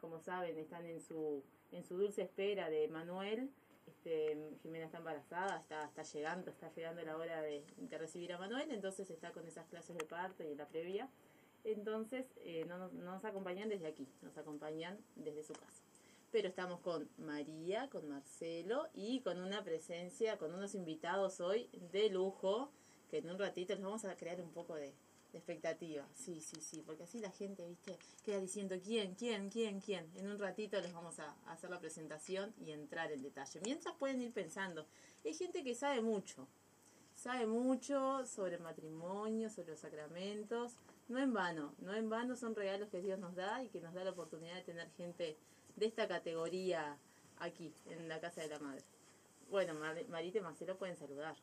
como saben, están en su dulce espera de Manuel. Jimena está embarazada, está llegando la hora de recibir a Manuel, entonces está con esas clases de parto y la previa. Entonces no nos acompañan desde aquí, nos acompañan desde su casa. Pero estamos con María, con Marcelo y con una presencia, con unos invitados hoy de lujo, que en un ratito les vamos a crear un poco de expectativa. Sí, porque así la gente, ¿viste? Queda diciendo ¿quién? En un ratito les vamos a hacer la presentación y entrar en detalle. Mientras pueden ir pensando, hay gente que sabe mucho sobre matrimonio, sobre los sacramentos. No en vano son regalos que Dios nos da y que nos da la oportunidad de tener gente de esta categoría aquí, en la casa de la madre. Bueno, Marita y Marcelo pueden saludar.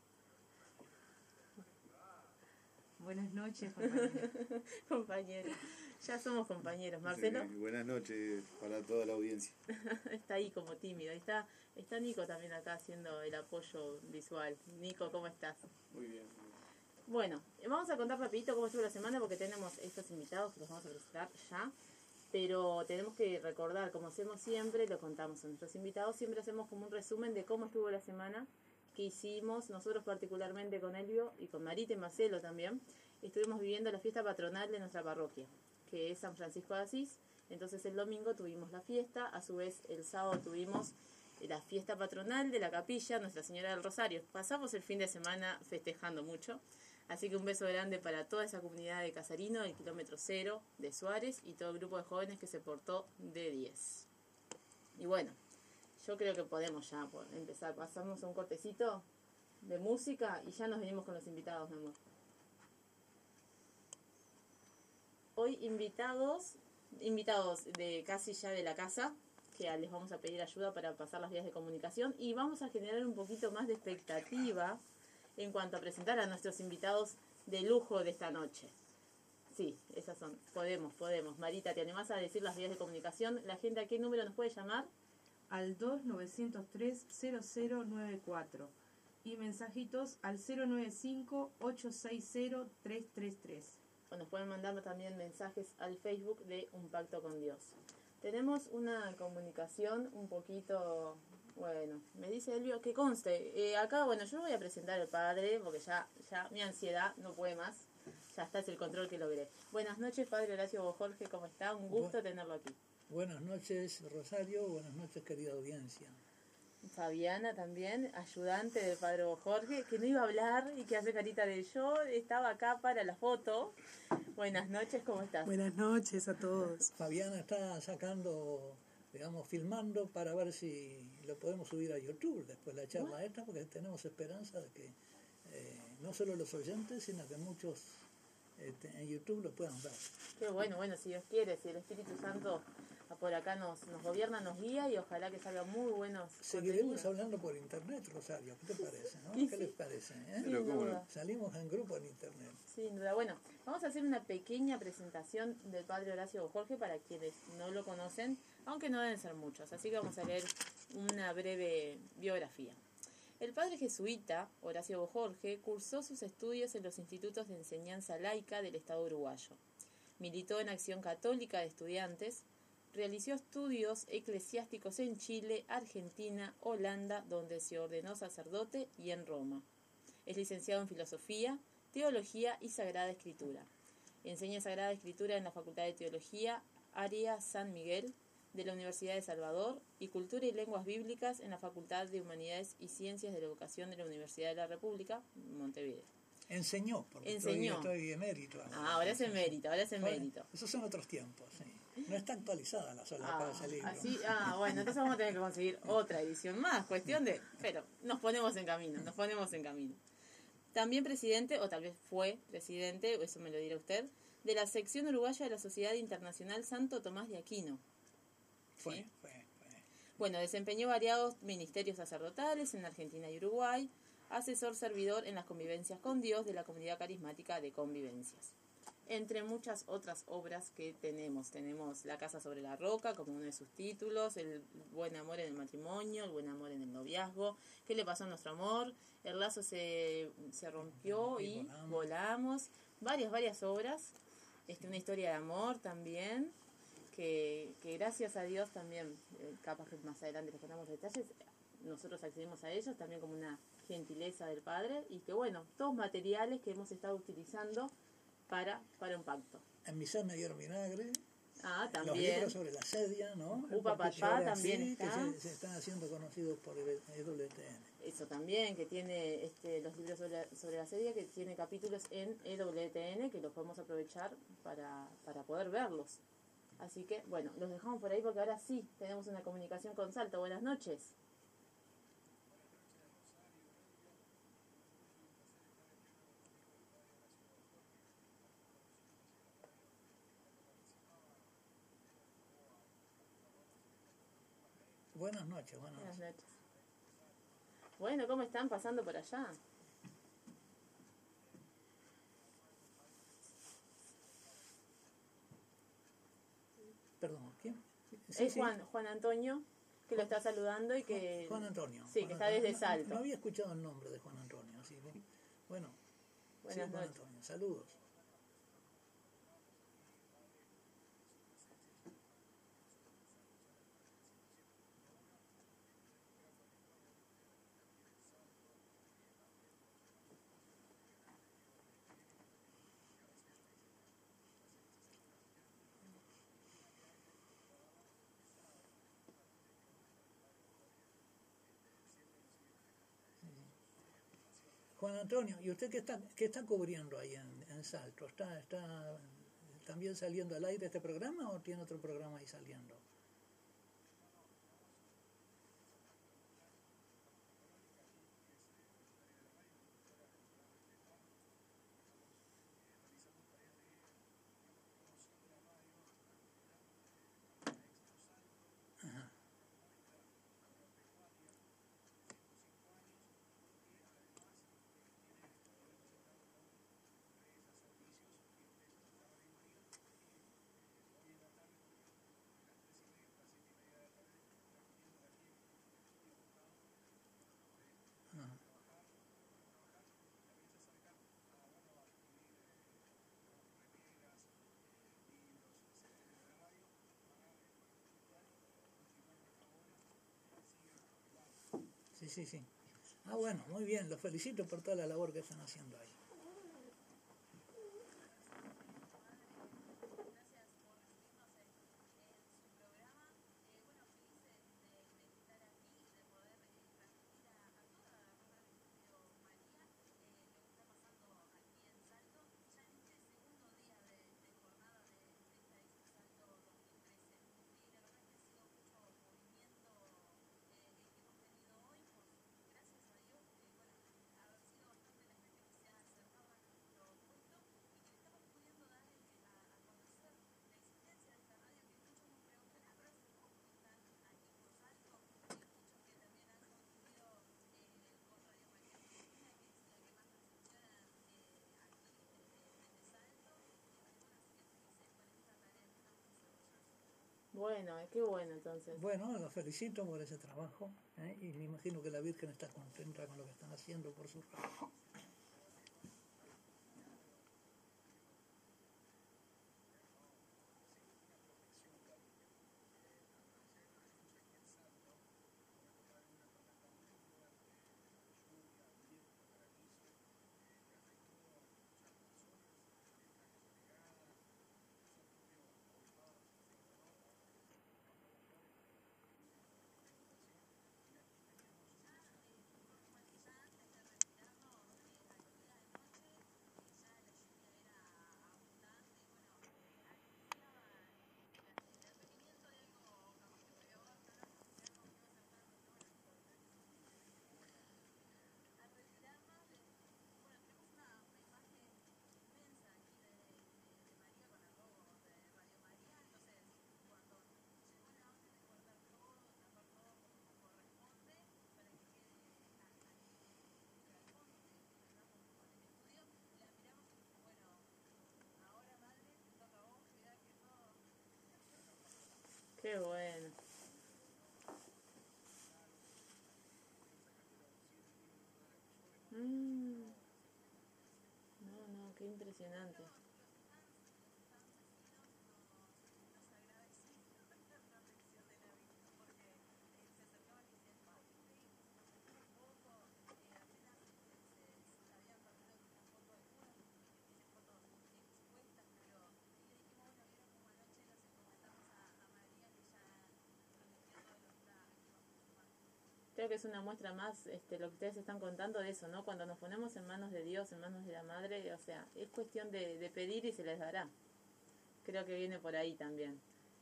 Buenas noches, compañeros. Compañeros, ya somos compañeros. Marcelo. Sí, buenas noches para toda la audiencia. Está ahí como tímido. Está Nico también acá haciendo el apoyo visual. Nico, ¿cómo estás? Muy bien. Bueno, vamos a contar rapidito cómo estuvo la semana porque tenemos estos invitados que los vamos a presentar ya. Pero tenemos que recordar, como hacemos siempre, lo contamos a nuestros invitados, siempre hacemos como un resumen de cómo estuvo la semana, que hicimos, nosotros particularmente con Elvio y con Marita y Marcelo también, estuvimos viviendo la fiesta patronal de nuestra parroquia, que es San Francisco de Asís. Entonces el domingo tuvimos la fiesta, a su vez el sábado tuvimos la fiesta patronal de la capilla Nuestra Señora del Rosario. Pasamos el fin de semana festejando mucho. Así que un beso grande para toda esa comunidad de Casarino, el kilómetro 0 de Suárez y todo el grupo de jóvenes que se portó de 10. Y bueno, yo creo que podemos ya empezar. Pasamos a un cortecito de música y ya nos venimos con los invitados, mi amor. Hoy invitados de casi ya de la casa, que les vamos a pedir ayuda para pasar las vías de comunicación y vamos a generar un poquito más de expectativa en cuanto a presentar a nuestros invitados de lujo de esta noche. Sí, esas son. Podemos. Marita, ¿te animás a decir las vías de comunicación? ¿La gente a qué número nos puede llamar? Al 2903-0094 y mensajitos al 095-860-333. O nos pueden mandar también mensajes al Facebook de Un Pacto con Dios. Tenemos una comunicación un poquito... Bueno, me dice Elvio que conste. Acá, bueno, yo voy a presentar al padre porque ya mi ansiedad no puede más. Ya está, es el control que logré. Buenas noches, padre Horacio Jorge, ¿cómo está? Un gusto tenerlo aquí. Buenas noches, Rosario. Buenas noches, querida audiencia. Fabiana también, ayudante del padre Jorge, que no iba a hablar y que hace carita de yo. Estaba acá para la foto. Buenas noches, ¿cómo estás? Buenas noches a todos. Fabiana está sacando... filmando para ver si lo podemos subir a YouTube después de la charla esta, porque tenemos esperanza de que no solo los oyentes, sino que muchos en YouTube lo puedan ver. Qué bueno, si Dios quiere, si el Espíritu Santo por acá nos gobierna, nos guía y ojalá que salgan muy buenos Seguiremos hablando por internet, Rosario, ¿qué te parece? ¿No? ¿Qué les parece? Sin duda. Salimos en grupo en internet. Sin duda. Bueno, vamos a hacer una pequeña presentación del padre Horacio Jorge para quienes no lo conocen, aunque no deben ser muchos, así que vamos a leer una breve biografía. El padre jesuita Horacio Jorge cursó sus estudios en los institutos de enseñanza laica del Estado uruguayo. Militó en Acción Católica de Estudiantes, realizó estudios eclesiásticos en Chile, Argentina, Holanda, donde se ordenó sacerdote, y en Roma. Es licenciado en Filosofía, Teología y Sagrada Escritura. Enseña Sagrada Escritura en la Facultad de Teología, área San Miguel, de la Universidad de Salvador, y Cultura y Lenguas Bíblicas en la Facultad de Humanidades y Ciencias de la Educación de la Universidad de la República, Montevideo. Enseñó, porque Enseñó. Estoy emérito. Ahora es emérito. Esos son otros tiempos, sí. No está actualizada la sola para ese libro. Bueno, entonces vamos a tener que conseguir otra edición más, pero nos ponemos en camino. También presidente, o tal vez fue presidente, eso me lo dirá usted, de la sección uruguaya de la Sociedad Internacional Santo Tomás de Aquino. Fue. Bueno, desempeñó variados ministerios sacerdotales en Argentina y Uruguay, asesor servidor en las convivencias con Dios de la Comunidad Carismática de Convivencias. Entre muchas otras obras que tenemos La Casa sobre la Roca como uno de sus títulos, El buen amor en el matrimonio, El buen amor en el noviazgo, ¿Qué le pasó a nuestro amor? El lazo se rompió y volamos. Varias obras, una historia de amor también. que gracias a Dios también, capaz que más adelante les contamos detalles, nosotros accedimos a ellos también como una gentileza del Padre, y que bueno, todos materiales que hemos estado utilizando para un pacto. En Misal me dieron vinagre. Los También. libros sobre la sedia, ¿no? Upa Porque Papá ahora también sí, está. que se están haciendo conocidos por el EWTN. Eso también, que tiene los libros sobre la serie, que tiene capítulos en EWTN, que los podemos aprovechar para poder verlos. Así que, bueno, los dejamos por ahí porque ahora sí tenemos una comunicación con Salto. Buenas noches. Buenas noches, Buenas noches. Bueno, ¿cómo están pasando por allá? Perdón, ¿quién? Sí, Es Juan Antonio, que lo está saludando y que... Juan Antonio. Sí, Juan que está Antonio. desde Salto. No había escuchado el nombre de Juan Antonio, así que... Bueno, Buenas sí, Juan noches. Antonio, saludos. Juan Antonio, ¿y usted qué está cubriendo ahí en Salto? ¿Está también saliendo al aire este programa o tiene otro programa ahí saliendo? Sí. Ah, bueno, muy bien, los felicito por toda la labor que están haciendo ahí. Bueno, qué bueno entonces. Bueno, los felicito por ese trabajo, y me imagino que la Virgen está contenta con lo que están haciendo por su trabajo. Qué bueno. No, qué impresionante. creo que es una muestra más, lo que ustedes están contando de eso, ¿no? Cuando nos ponemos en manos de Dios, en manos de la Madre, o sea, es cuestión de pedir y se les dará. Creo que viene por ahí también.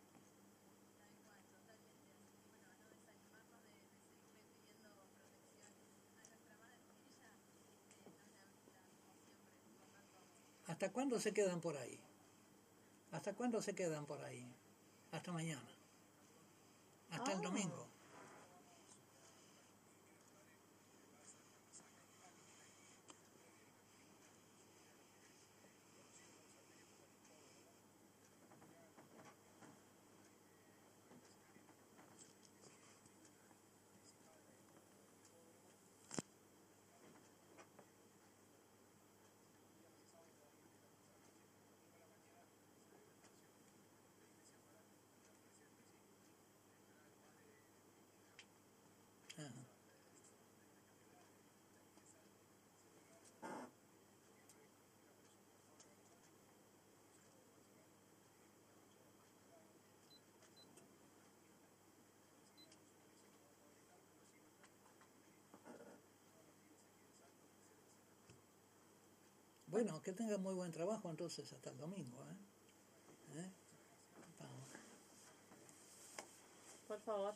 ¿Hasta cuándo se quedan por ahí? ¿Hasta cuándo se quedan por ahí? Hasta mañana. Hasta el domingo. Ajá. Bueno, que tengan muy buen trabajo entonces hasta el domingo, ¿eh? ¿Eh? Vamos. Por favor.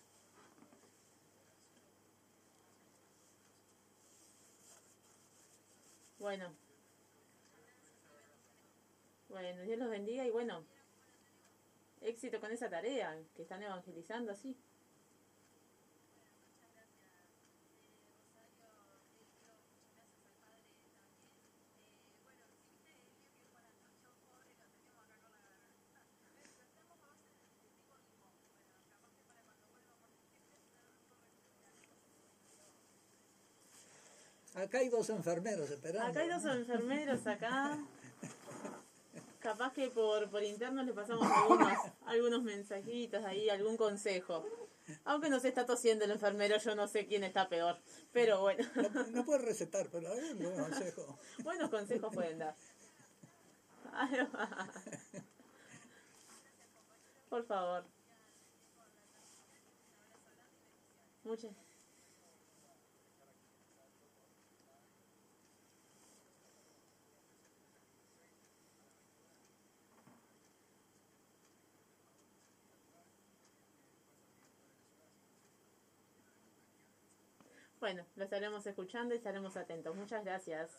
Bueno. Bueno, Dios los bendiga y bueno, éxito con esa tarea, que están evangelizando así. Acá hay dos enfermeros esperando. Acá hay dos enfermeros acá. Capaz que por interno le pasamos algunos mensajitos ahí, algún consejo. Aunque nos está tosiendo el enfermero, yo no sé quién está peor. Pero bueno. No puede recetar, pero hay un buen consejo. Buenos consejos pueden dar. Por favor. Muchas. Bueno, lo estaremos escuchando y estaremos atentos. Muchas gracias.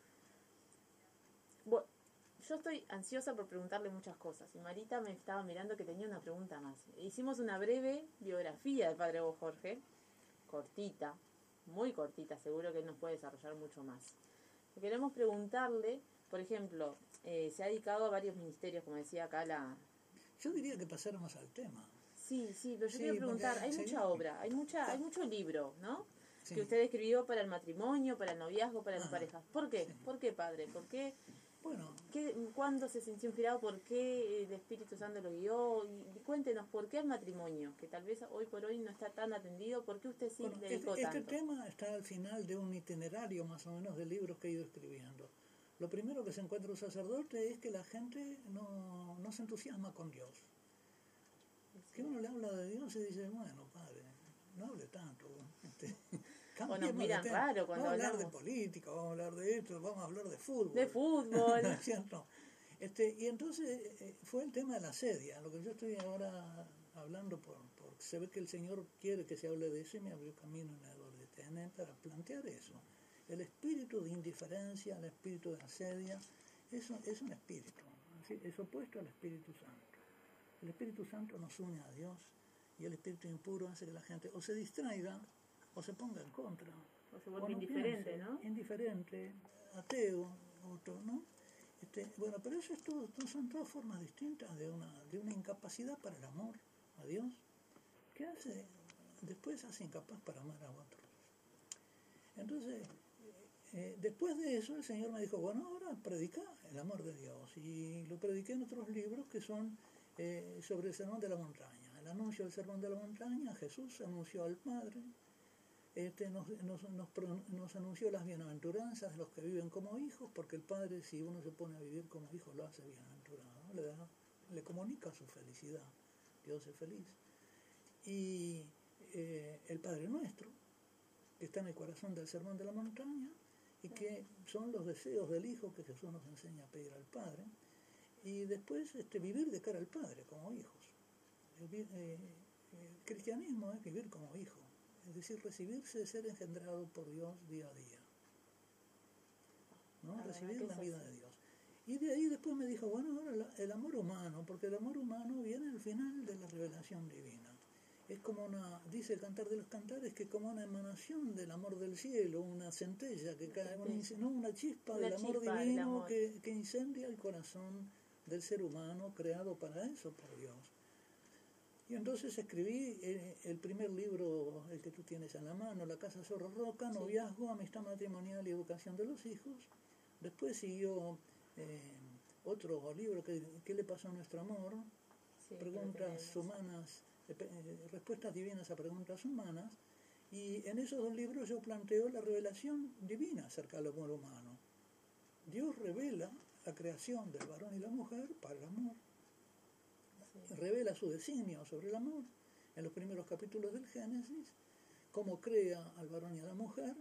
Bueno, yo estoy ansiosa por preguntarle muchas cosas. Y Marita me estaba mirando que tenía una pregunta más. Hicimos una breve biografía del Padre Hugo Jorge. Cortita, muy cortita. Seguro que él nos puede desarrollar mucho más. Queremos preguntarle, por ejemplo, se ha dedicado a varios ministerios, como decía acá la... Yo diría que pasáramos al tema. Sí, pero yo Sí, quiero preguntar, porque- hay sí. mucha obra, hay mucho libro, ¿no? Sí. Que usted escribió para el matrimonio, para el noviazgo, para las Ajá. parejas. ¿Por qué? Sí. ¿Por qué, padre? ¿Por qué? Bueno, ¿Cuándo se sintió inspirado? ¿Por qué el Espíritu Santo lo guió? Y cuéntenos, ¿por qué el matrimonio? Que tal vez hoy por hoy no está tan atendido. ¿Por qué usted sí bueno, le dedicó este tanto? tema está al final de un itinerario más o menos de libros que he ido escribiendo. Lo primero que se encuentra un sacerdote es que la gente no se entusiasma con Dios. Que uno le habla de Dios y dice, bueno, padre, no hable tanto. O nos cambiemos de miran tema. raro cuando vamos a hablar de hablamos. política, vamos a hablar de esto, vamos a hablar de fútbol. De fútbol. ¿No es cierto? Y entonces fue el tema de la sedia, lo que yo estoy ahora hablando, porque se ve que el Señor quiere que se hable de eso y me abrió camino en el de para plantear eso. El espíritu de indiferencia, el espíritu de asedia, eso es un espíritu, ¿sí? Es opuesto al Espíritu Santo. El Espíritu Santo nos une a Dios y el espíritu impuro hace que la gente o se distraiga o se ponga en contra. O se vuelve no indiferente, piense, ¿no? Indiferente, ateo, otro, ¿no? Bueno, pero eso es todo, son todas formas distintas de una incapacidad para el amor a Dios, que después hace incapaz para amar a otros. Entonces, después de eso el Señor me dijo, bueno, ahora predica el amor de Dios. Y lo prediqué en otros libros que son sobre el Sermón de la Montaña. El anuncio del Sermón de la Montaña, Jesús anunció al Padre, nos anunció las bienaventuranzas de los que viven como hijos, porque el Padre, si uno se pone a vivir como hijo, lo hace bienaventurado, le comunica su felicidad. Dios es feliz. Y el Padre Nuestro, que está en el corazón del Sermón de la Montaña, y que son los deseos del Hijo que Jesús nos enseña a pedir al Padre, y después vivir de cara al Padre como hijos. El cristianismo es vivir como hijo, es decir, recibirse, ser engendrado por Dios día a día, ¿no? Recibir la vida de Dios. Y de ahí después me dijo, bueno, ahora el amor humano, porque el amor humano viene al final de la revelación divina. Es como dice el Cantar de los Cantares, que es como una emanación del amor del cielo, una centella que cae, una chispa del amor divino que incendia el corazón del ser humano, creado para eso por Dios. Y entonces escribí el primer libro, el que tú tienes en la mano, La Casa Zorro Roca, Noviazgo, Amistad Matrimonial y Educación de los Hijos. Después siguió otro libro, ¿Qué le pasó a nuestro amor? Preguntas humanas, respuestas divinas a preguntas humanas. Y en esos dos libros yo planteo la revelación divina acerca del amor humano. Dios revela la creación del varón y la mujer para el amor. Revela su designio sobre el amor en los primeros capítulos del Génesis, cómo crea al varón y a la mujer.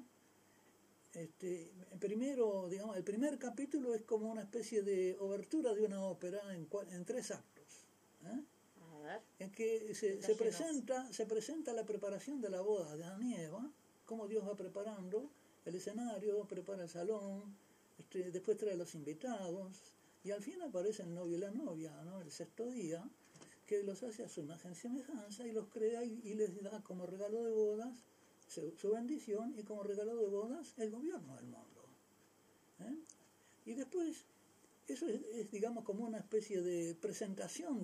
Primero, digamos, el primer capítulo es como una especie de obertura de una ópera en 3 actos, en que se presenta la preparación de la boda de Adán y Eva, cómo Dios va preparando el escenario, prepara el salón, después trae a los invitados, y al fin aparece el novio y la novia, ¿no? El 6º día, que los hace a su imagen y semejanza y los crea y les da como regalo de bodas su bendición y como regalo de bodas el gobierno del mundo. Y después, eso es digamos como una especie de presentación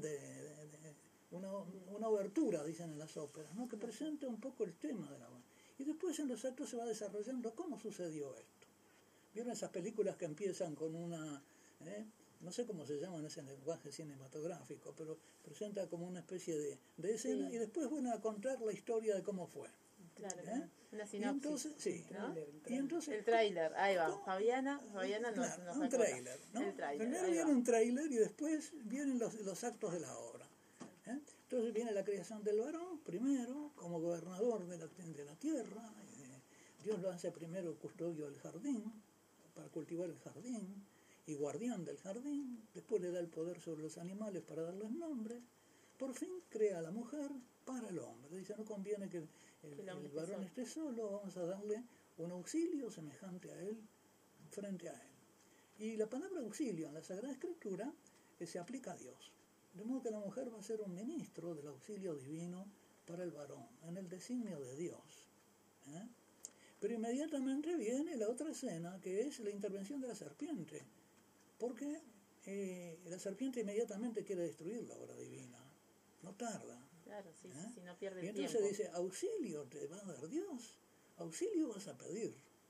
una obertura, dicen en las óperas, ¿no? Que presenta un poco el tema de la boda. Y después en los actos se va desarrollando cómo sucedió esto. ¿Vieron esas películas que empiezan con una... no sé cómo se llama en ese lenguaje cinematográfico, pero presenta como una especie de escena y después van a contar la historia de cómo fue. Claro, una sinopsis. Y entonces, el tráiler, ahí va. Fabiana nos un tráiler, ¿no? Primero viene un tráiler y después vienen los actos de la obra. Entonces viene la creación del varón, primero, como gobernador de la tierra. Dios lo hace primero custodio del jardín, para cultivar el jardín, y guardián del jardín. Después le da el poder sobre los animales para darles nombre. Por fin crea a la mujer para el hombre. Dice, no conviene que el varón esté solo, vamos a darle un auxilio semejante a él, frente a él. Y la palabra auxilio en la Sagrada Escritura se aplica a Dios. De modo que la mujer va a ser un ministro del auxilio divino para el varón, en el designio de Dios. Pero inmediatamente viene la otra escena, que es la intervención de la serpiente, porque la serpiente inmediatamente quiere destruir la obra divina, no tarda. Claro, sí, no pierde el tiempo. Y entonces dice, auxilio te va a dar Dios, auxilio vas a pedir.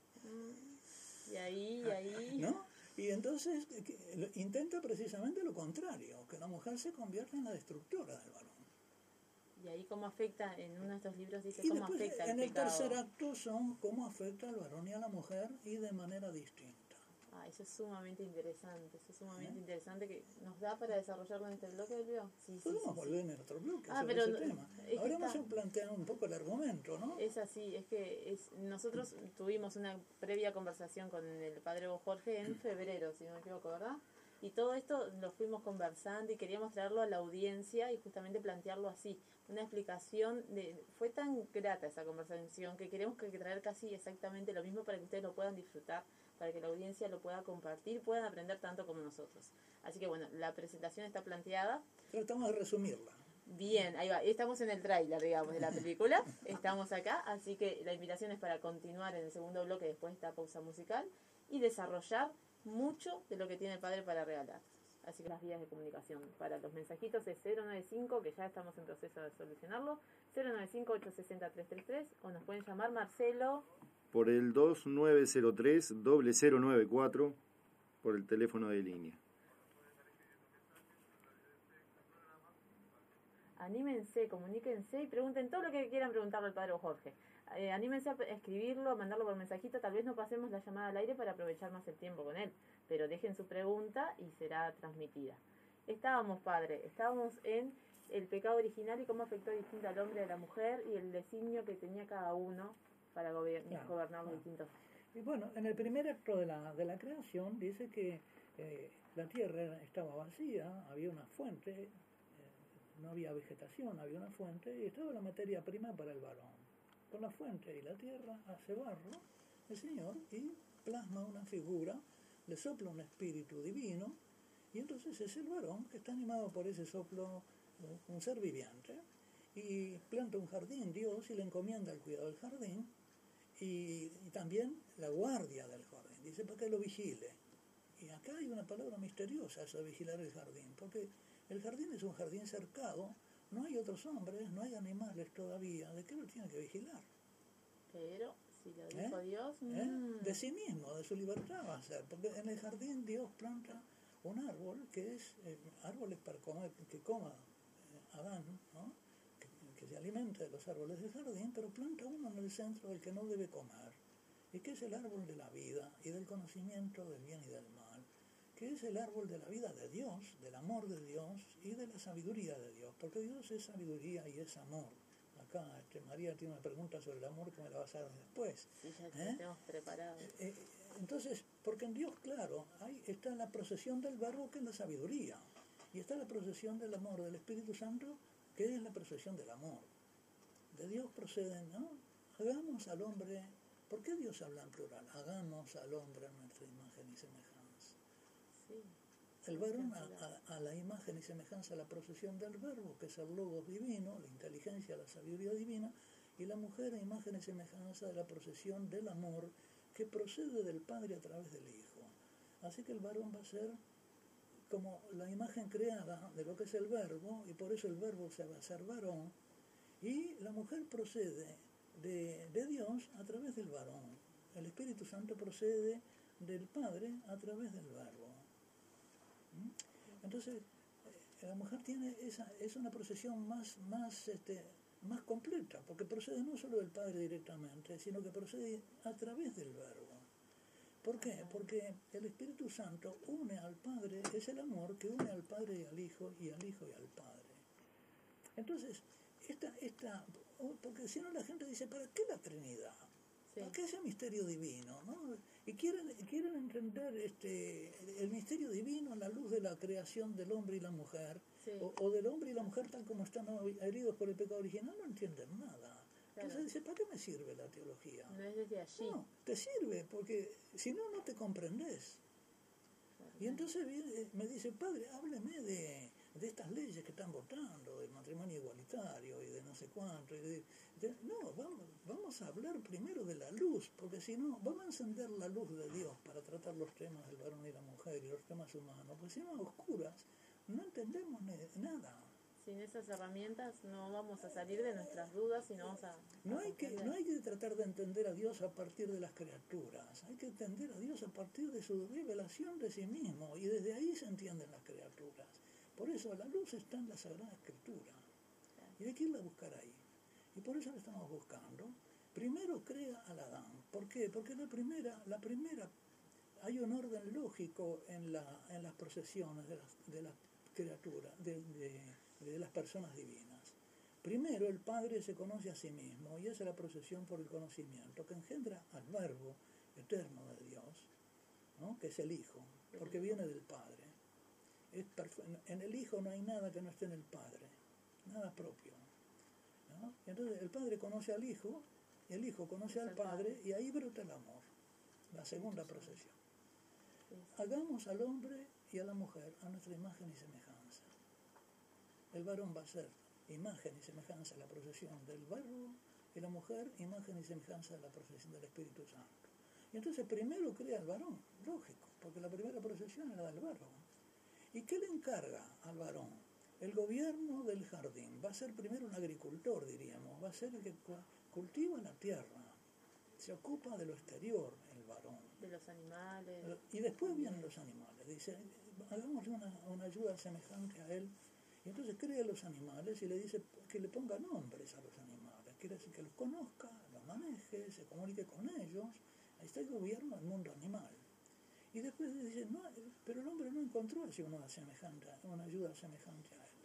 Y ahí... ¿No? Y entonces intenta precisamente lo contrario, que la mujer se convierta en la destructora del varón. Y ahí cómo afecta, en uno de estos libros dice y cómo después, afecta el en el pecado. tercer acto son cómo afecta al varón y a la mujer y de manera distinta. Eso es sumamente interesante, que nos da para desarrollarlo en este bloque, ¿vio? Podemos volver en otro bloque sobre pero ese tema. Ahora vamos a plantear un poco el argumento, ¿no? Es así, es que nosotros tuvimos una previa conversación con el padre Jorge en febrero, si no me equivoco, ¿verdad? Y todo esto lo fuimos conversando y queríamos traerlo a la audiencia y justamente plantearlo así, una explicación fue tan grata esa conversación que queremos traer casi exactamente lo mismo para que ustedes lo puedan disfrutar, para que la audiencia lo pueda compartir, puedan aprender tanto como nosotros. Así que bueno, la presentación está planteada. Tratamos de resumirla. Bien, ahí va. Estamos en el tráiler, digamos, de la película. Estamos acá, así que la invitación es para continuar en el segundo bloque después de esta pausa musical y desarrollar mucho de lo que tiene el Padre para regalarnos. Así que las vías de comunicación para los mensajitos es 095, que ya estamos en proceso de solucionarlo, 095-860-333, o nos pueden llamar Marcelo... por el 2903-0094, por el teléfono de línea. Anímense, comuníquense y pregunten todo lo que quieran preguntarle al padre Jorge. Anímense a escribirlo, a mandarlo por mensajito. Tal vez no pasemos la llamada al aire para aprovechar más el tiempo con él, pero dejen su pregunta y será transmitida. Estábamos en el pecado original y cómo afectó distinto al hombre y a la mujer y el designio que tenía cada uno para gobernar los distintos. Y bueno, en el primer acto de la creación dice que la tierra estaba vacía, había una fuente, no había vegetación, había una fuente y estaba la materia prima para el varón. Con la fuente y la tierra hace barro el Señor y plasma una figura, le sopla un espíritu divino y entonces es el varón que está animado por ese soplo, un ser viviente, y planta un jardín Dios y le encomienda el cuidado del jardín y también la guardia del jardín, dice para que lo vigile. Y acá hay una palabra misteriosa, eso de vigilar el jardín, porque el jardín es un jardín cercado, no hay otros hombres, no hay animales todavía, ¿de qué lo tiene que vigilar? Pero si lo dijo Dios, de sí mismo, de su libertad va a ser, porque en el jardín Dios planta un árbol que es árboles para comer, que coma Adán, ¿no? que se alimente de los árboles del jardín, pero planta uno en el centro del que no debe comer, y que es el árbol de la vida y del conocimiento del bien y del mal, que es el árbol de la vida de Dios, del amor de Dios y de la sabiduría de Dios, porque Dios es sabiduría y es amor. Acá María tiene una pregunta sobre el amor que me la vas a dar después. Sí, ya lo tenemos preparado. Entonces, porque en Dios, claro, está la procesión del verbo que es la sabiduría, y está la procesión del amor del Espíritu Santo que es la procesión del amor. De Dios proceden, ¿no? Hagamos al hombre, ¿por qué Dios habla en plural? Hagamos al hombre a nuestra imagen y semejanza. Sí. El varón a la imagen y semejanza a la procesión del verbo, que es el logos divino, la inteligencia, la sabiduría divina, y la mujer a imagen y semejanza de la procesión del amor, que procede del Padre a través del Hijo. Así que el varón va a ser como la imagen creada de lo que es el verbo, y por eso el verbo se va a ser varón, y la mujer procede de Dios a través del varón. El Espíritu Santo procede del Padre a través del verbo. Entonces, la mujer tiene es una procesión más completa, porque procede no solo del Padre directamente, sino que procede a través del verbo. ¿Por qué? Porque el Espíritu Santo une al Padre, es el amor que une al Padre y al Hijo y al Padre. Entonces, porque si no la gente dice, ¿para qué la Trinidad? Sí. ¿Para qué ese misterio divino? ¿No? Y quieren entender el misterio divino a la luz de la creación del hombre y la mujer, Sí. o del hombre y la mujer tal como están heridos por el pecado original, no entienden nada. Claro. Entonces dice, ¿para qué me sirve la teología? No es desde allí. No, te sirve, porque si no, no te comprendés. Y entonces me dice, padre, hábleme de estas leyes que están votando, del matrimonio igualitario y de no sé cuánto. No, vamos a hablar primero de la luz, porque si no, vamos a encender la luz de Dios para tratar los temas del varón y la mujer y los temas humanos, porque si no, a oscuras, no entendemos nada. Sin esas herramientas no vamos a salir de nuestras dudas y no vamos a... No hay que tratar de entender a Dios a partir de las criaturas, hay que entender a Dios a partir de su revelación de sí mismo, y desde ahí se entienden las criaturas. Por eso la luz está en la Sagrada Escritura, y hay que irla a buscar ahí. Y por eso la estamos buscando. Primero crea al Adán. ¿Por qué? Porque la primera hay un orden lógico en las procesiones de las criaturas, de las personas divinas. Primero el Padre se conoce a sí mismo y hace la procesión por el conocimiento que engendra al Verbo eterno de Dios, ¿no? Que es el Hijo, porque viene del Padre. En el Hijo no hay nada que no esté en el Padre, nada propio, ¿no? Y entonces el Padre conoce al Hijo, y el Hijo conoce al Padre, y ahí brota el amor, la segunda procesión. Hagamos al hombre y a la mujer a nuestra imagen y semejanza. El varón va a ser imagen y semejanza de la procesión del Verbo, y la mujer imagen y semejanza de la procesión del Espíritu Santo. Y entonces primero crea al varón, lógico, porque la primera procesión era del Verbo. ¿Y qué le encarga al varón? El gobierno del jardín. Va a ser primero un agricultor, diríamos, va a ser el que cultiva la tierra, se ocupa de lo exterior, el varón. De los animales. Y después vienen los animales. Dice, hagámosle una ayuda semejante a él. Y entonces crea los animales y le dice que le ponga nombres a los animales. Quiere decir que los conozca, los maneje, se comunique con ellos. Ahí está el gobierno del mundo animal. Y después dice, no, pero el hombre no encontró así una ayuda semejante a él.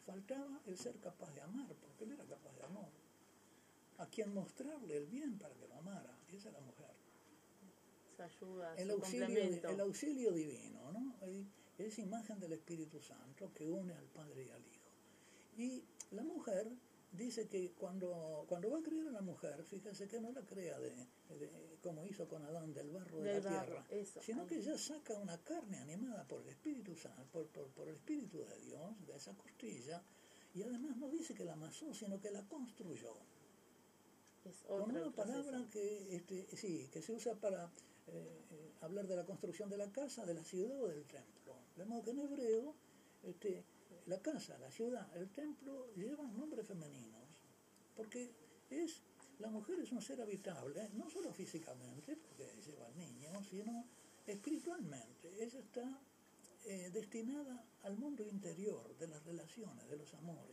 faltaba el ser capaz de amar, porque él era capaz de amor. A quien mostrarle el bien para que lo amara, y esa es la mujer. Su ayuda, El su auxilio, complemento. el auxilio divino, ¿no? Es imagen del Espíritu Santo que une al Padre y al Hijo. Y la mujer dice que cuando va a crear a la mujer, fíjense que no la crea como hizo con Adán, del barro de Del la barro, tierra, eso, sino ahí. que ella saca una carne animada por el Espíritu Santo, por el Espíritu de Dios, de esa costilla, y además no dice que la amasó, sino que la construyó. Es Con otro una el proceso. palabra que se usa para hablar de la construcción de la casa, de la ciudad o del templo. De modo que en hebreo, la casa, la ciudad, el templo llevan nombres femeninos, porque la mujer es un ser habitable, no solo físicamente, porque lleva al niño, sino espiritualmente. Ella está destinada al mundo interior, de las relaciones, de los amores.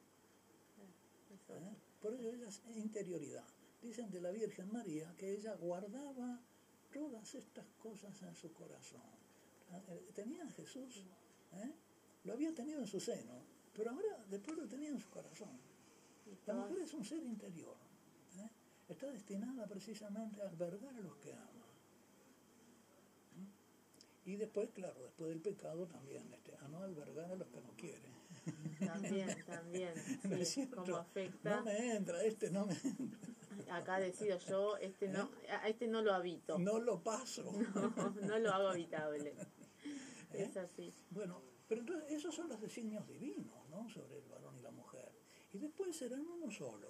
Eso. Por eso ella es interioridad. Dicen de la Virgen María que ella guardaba todas estas cosas en su corazón. Tenía a Jesús, lo había tenido en su seno, pero ahora después lo tenía en su corazón. La mujer es un ser interior. Está destinada precisamente a albergar a los que ama. Y después, claro, después del pecado también, a no albergar a los que no quiere. También, ¿No es sí, cierto? como afecta. No me entra, no me entra. Acá decido yo, a este no lo habito. No lo paso. No lo hago habitable. Es así. Bueno, pero entonces esos son los designios divinos, ¿no? Sobre el varón y la mujer. Y después serán uno solo,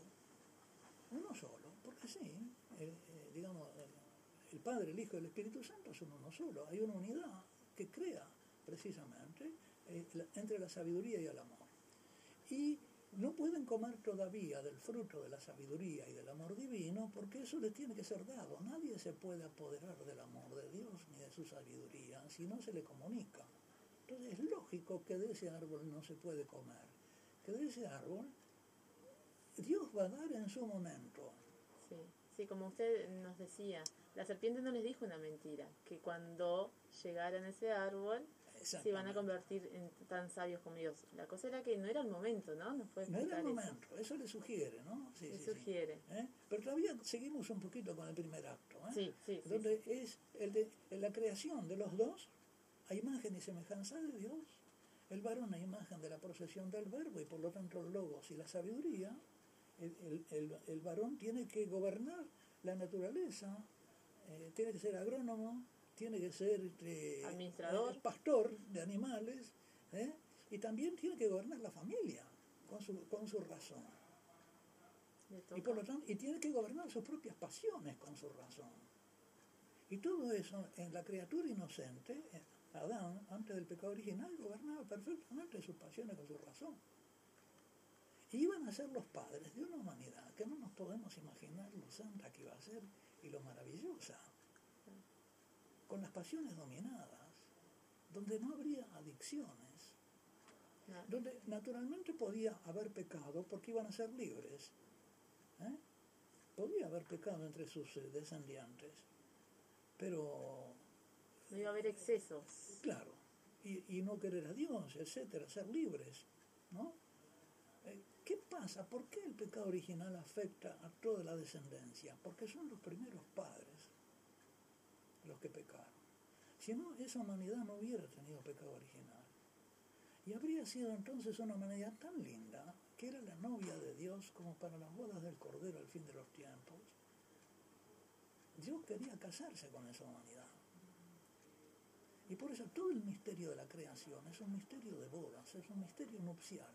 porque sí, digamos, el Padre, el Hijo y el Espíritu Santo son uno solo. Hay una unidad que crea precisamente entre la sabiduría y el amor. Y no pueden comer todavía del fruto de la sabiduría y del amor divino porque eso les tiene que ser dado. Nadie se puede apoderar del amor de Dios ni de su sabiduría si no se le comunica. Entonces es lógico que de ese árbol no se puede comer, que de ese árbol Dios va a dar en su momento. Sí, como usted nos decía, la serpiente no les dijo una mentira, que cuando llegaran a ese árbol se iban a convertir en tan sabios como Dios. La cosa era que no era el momento, ¿no? ¿Nos puede No era el explicar momento, eso le sugiere, ¿no? Sí, Le sugiere. Pero todavía seguimos un poquito con el primer acto, Sí. donde es la creación de los dos a imagen y semejanza de Dios, el varón a imagen de la procesión del verbo y por lo tanto el logos y la sabiduría. El varón tiene que gobernar la naturaleza, tiene que ser agrónomo, tiene que ser administrador, pastor de animales, y también tiene que gobernar la familia con su razón. Y por lo tanto, y tiene que gobernar sus propias pasiones con su razón. Y todo eso en la criatura inocente, Adán, antes del pecado original, gobernaba perfectamente sus pasiones con su razón. Y iban a ser los padres de una humanidad que no nos podemos imaginar lo santa que iba a ser y lo maravillosa. Con las pasiones dominadas, donde no habría adicciones, donde naturalmente podía haber pecado porque iban a ser libres. Podía haber pecado entre sus descendientes, pero no iba a haber excesos. Claro, y no querer a Dios, etcétera, ser libres, ¿no? ¿Qué pasa? ¿Por qué el pecado original afecta a toda la descendencia? Porque son los primeros padres los que pecaron. Si no, esa humanidad no hubiera tenido pecado original. Y habría sido entonces una humanidad tan linda, que era la novia de Dios como para las bodas del Cordero al fin de los tiempos. Dios quería casarse con esa humanidad. Y por eso todo el misterio de la creación es un misterio de bodas, es un misterio nupcial.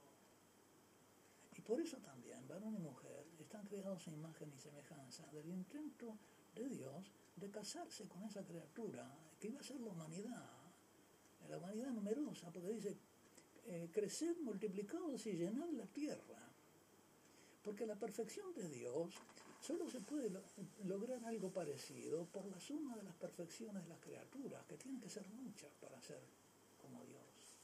Y por eso también, varón y mujer están creados a imagen y semejanza del intento de Dios de casarse con esa criatura que iba a ser la humanidad numerosa, porque dice, creced, multiplicados y llenad la tierra. Porque la perfección de Dios solo se puede lograr algo parecido por la suma de las perfecciones de las criaturas, que tienen que ser muchas para ser como Dios.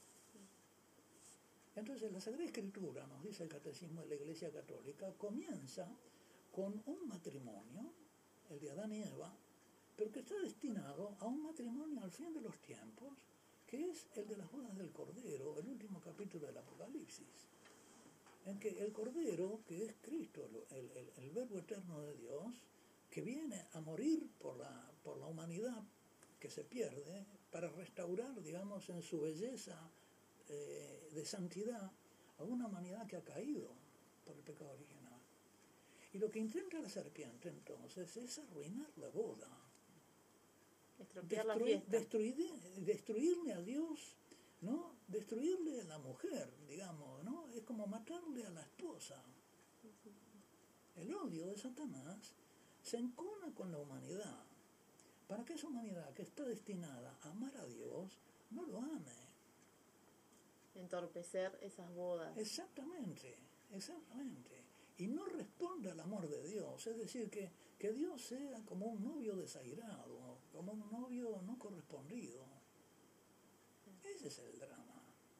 Entonces la Sagrada Escritura, nos dice el Catecismo de la Iglesia Católica, comienza con un matrimonio, el de Adán y Eva, pero que está destinado a un matrimonio al fin de los tiempos, que es el de las bodas del Cordero, el último capítulo del Apocalipsis, en que el Cordero, que es Cristo, el Verbo eterno de Dios, que viene a morir por la humanidad que se pierde, para restaurar, digamos, en su belleza de santidad a una humanidad que ha caído por el pecado original. Y lo que intenta la serpiente entonces es arruinar la boda, Estropear la fiesta. destruirle a Dios, ¿no? Destruirle a la mujer, digamos, ¿no? Es como matarle a la esposa. El odio de Satanás se encona con la humanidad, para que esa humanidad que está destinada a amar a Dios no lo ame. Entorpecer esas bodas. Exactamente. Y no responde al amor de Dios, es decir, que Dios sea como un novio desairado, como un novio no correspondido. Ese es el drama.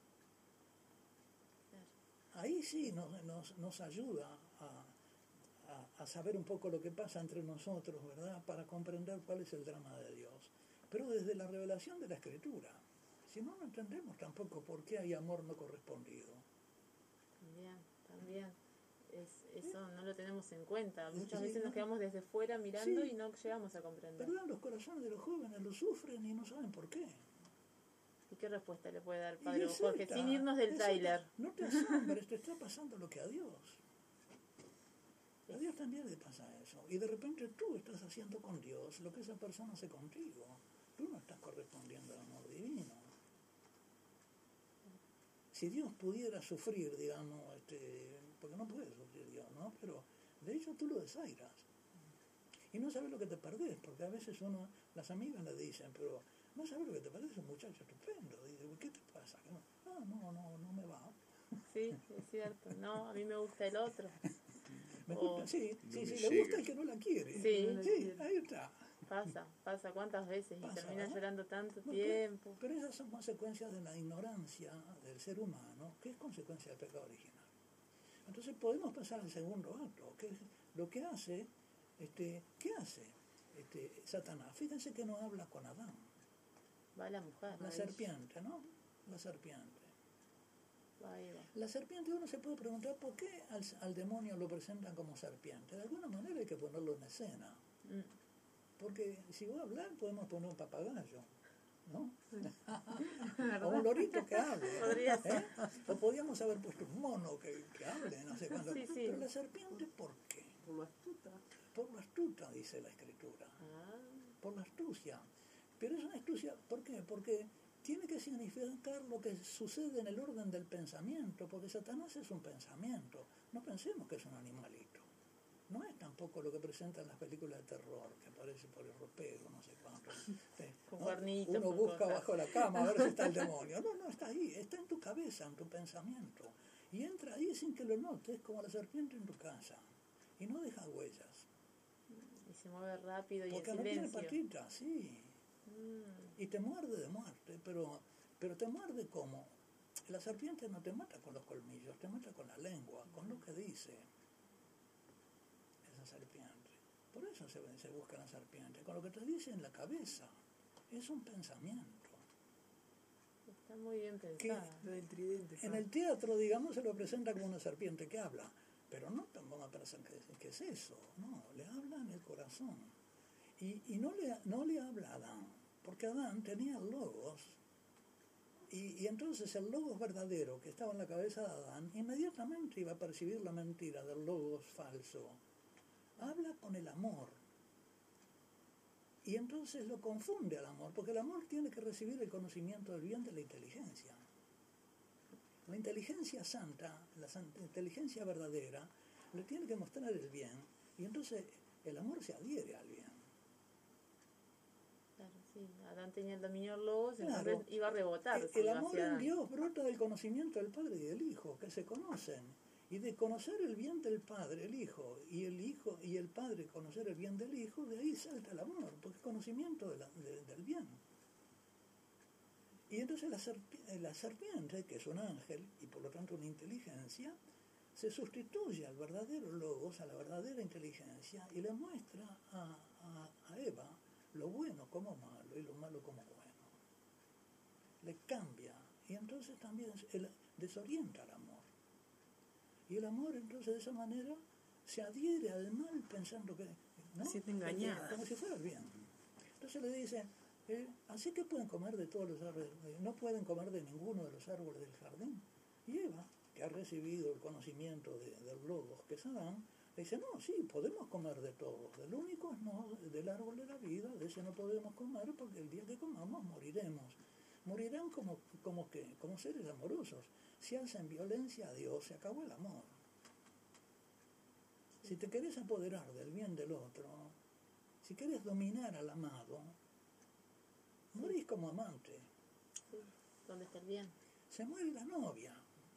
Ahí sí nos ayuda a saber un poco lo que pasa entre nosotros, ¿verdad? Para comprender cuál es el drama de Dios. Pero desde la revelación de la Escritura. Si no, no entendemos tampoco por qué hay amor no correspondido. También. Eso no lo tenemos en cuenta. Muchas veces nos quedamos desde fuera mirando y no llegamos a comprender. ¿Verdad? Los corazones de los jóvenes lo sufren y no saben por qué. ¿Y qué respuesta le puede dar Padre Jorge? Sin irnos del tráiler. No te asombres, te está pasando lo que a Dios. A Dios también le pasa eso. Y de repente tú estás haciendo con Dios lo que esa persona hace contigo. Tú no estás correspondiendo al amor divino. Si Dios pudiera sufrir, digamos, porque no puede sufrir Dios, ¿no? Pero de hecho tú lo desairas. Y no sabes lo que te perdés, porque a veces las amigas le dicen, pero no sabes lo que te perdés, es un muchacho estupendo. Y dice, ¿qué te pasa? No me va. Sí, es cierto. No, a mí me gusta el otro. Me gusta, sí, No le me gusta el que no la quiere. Sí. Ahí está. Pasa cuántas veces y termina ¿verdad? llorando tanto No, tiempo. pero esas son consecuencias de la ignorancia del ser humano, que es consecuencia del pecado original. Entonces podemos pasar al segundo acto, que es lo que hace, ¿qué hace Satanás? Fíjense que no habla con Adán. Va la mujer. La serpiente, ¿no? La serpiente. Va Eva. La serpiente, uno se puede preguntar por qué al demonio lo presentan como serpiente. De alguna manera hay que ponerlo en escena. Porque si va a hablar podemos poner un papagayo, ¿no? O un lorito que hable. Podría ser. O podríamos haber puesto un mono que hable, no sé cuándo. Sí. Pero la serpiente, ¿por qué? Por lo astuta. Por la astuta, dice la Escritura. Por la astucia. Pero es una astucia, ¿por qué? Porque tiene que significar lo que sucede en el orden del pensamiento, porque Satanás es un pensamiento. No pensemos que es un animalito. No es tampoco lo que presentan las películas de terror, que aparece por el ropero, no sé cuánto. Con ¿no? cuernitos, Uno con busca cosas. bajo la cama a ver si está el demonio. No está ahí, está en tu cabeza, en tu pensamiento. Y entra ahí sin que lo notes, como la serpiente en tu casa. Y no deja huellas. Y se mueve rápido y Porque en no tiene silencio. patitas, sí. Y te muerde de muerte, pero te muerde como. La serpiente no te mata con los colmillos, te mata con la lengua, con lo que dice esa serpiente. Por eso se busca la serpiente, con lo que te dice en la cabeza. Es un pensamiento. Está muy bien pensada. Lo del tridente. En el teatro, digamos, se lo presenta como una serpiente que habla, pero no tampoco a pensar que es eso, no, le habla en el corazón. Y no le habla a Adán, porque Adán tenía el logos, y entonces el logos verdadero que estaba en la cabeza de Adán inmediatamente iba a percibir la mentira del logos falso. Habla con el amor. Y entonces lo confunde al amor, porque el amor tiene que recibir el conocimiento del bien de la inteligencia. La inteligencia santa, inteligencia verdadera, le tiene que mostrar el bien, y entonces el amor se adhiere al bien. Claro, sí. Adán tenía el dominio del logos, Claro. entonces iba a rebotar. si El lo amor hacía en Adán. Dios brota del conocimiento del Padre y del Hijo, que se conocen. Y de conocer el bien del Padre, el Hijo y el Padre conocer el bien del Hijo, de ahí salta el amor, porque es conocimiento del bien. Y entonces la serpiente, que es un ángel y por lo tanto una inteligencia, se sustituye al verdadero logos, a la verdadera inteligencia, y le muestra a Eva lo bueno como malo y lo malo como bueno. le cambia. Y entonces también desorienta el amor. Y el amor entonces de esa manera se adhiere al mal pensando que... ¿no? Se siente engañada. Como si fuera el bien. Entonces le dice, así que pueden comer de todos los árboles, no pueden comer de ninguno de los árboles del jardín. Y Eva, que ha recibido el conocimiento del logos que es Adán, le dice, no, sí, podemos comer de todos. Del único es no, del árbol de la vida, de ese no podemos comer porque el día que comamos moriremos. Morirán como seres amorosos. Si hacen violencia a Dios, se acabó el amor. Si te querés apoderar del bien del otro, si querés dominar al amado, morís como amante. Sí. ¿Dónde está el bien? Se muere la novia.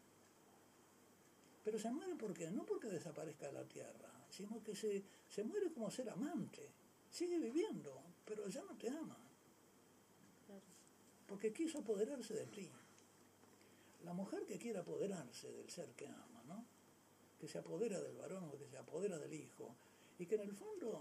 Pero se muere porque no porque desaparezca de la tierra, sino que se muere como ser amante. Sigue viviendo, pero ya no te ama. Claro. Porque quiso apoderarse de ti. La mujer que quiere apoderarse del ser que ama, ¿no? Que se apodera del varón o que se apodera del hijo, y que en el fondo,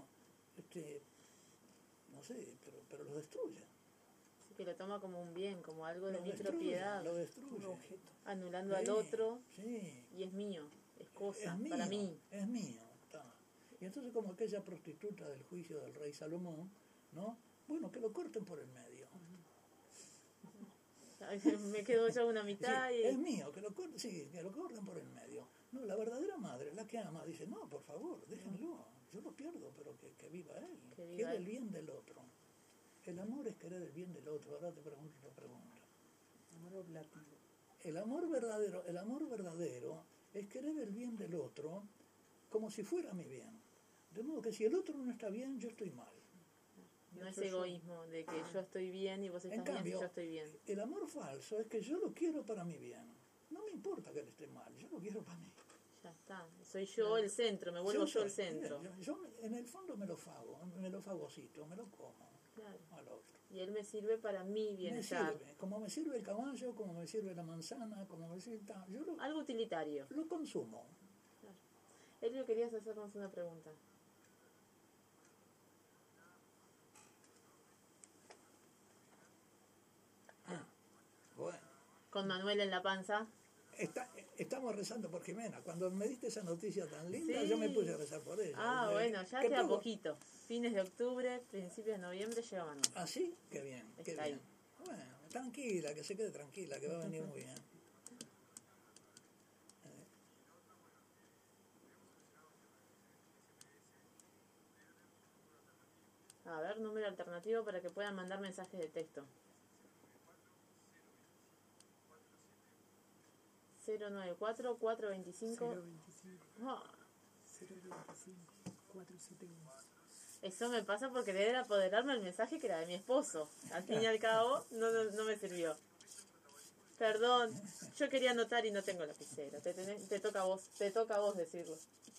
no sé, pero lo destruye. Sí, que lo toma como un bien, como algo de Lo mi destruye, propiedad. lo destruye. Un objeto. Anulando Sí, al otro, sí. y es mío, es cosa, Es mío, para mí. es mío. Está. Y entonces como aquella prostituta del juicio del rey Salomón, ¿no? Bueno, que lo corten por el medio. Me quedo yo una mitad Sí, y... es mío, que lo corten por el medio. No, la verdadera madre, la que ama, dice, no, por favor, déjenlo. Yo lo pierdo, pero que viva él. Que viva Quiere él. el bien del otro. El amor es querer el bien del otro. Ahora te pregunto otra pregunta. Amor oblativo. El amor verdadero es querer el bien del otro como si fuera mi bien. De modo que si el otro no está bien, yo estoy mal. No es egoísmo, de que yo estoy bien y vos estás En bien cambio, y yo estoy bien. el amor falso es que yo lo quiero para mi bien. No me importa que él esté mal, yo lo quiero para mí. Ya está, soy yo el centro, me vuelvo yo el soy- centro. yo en el fondo me lo fagocito, me lo como Claro. al otro. Y él me sirve para mi Me bienestar. sirve, como me sirve el caballo, como me sirve la manzana, como me sirve... Yo Algo utilitario. lo consumo. Elio, querías hacernos una pregunta. Bueno, Con Manuel en la panza. estamos rezando por Jimena. Cuando me diste esa noticia tan linda, Sí. yo me puse a rezar por ella. Ah, bueno, ya ¿Qué queda poco? poquito. Fines de octubre, principios de noviembre llega Manuel. ¿Ah, sí? Qué bien, qué Está bien. ahí. Bueno, tranquila, que se quede tranquila, que va a venir muy bien. A ver, número alternativo para que puedan mandar mensajes de texto. 094-425... 025. Ah, 025. 471. eso me pasa porque debe apoderarme el mensaje que era de mi esposo. Al fin y al cabo, no me sirvió. Perdón, yo quería anotar y no tengo lapicero. Te toca a vos decirlo.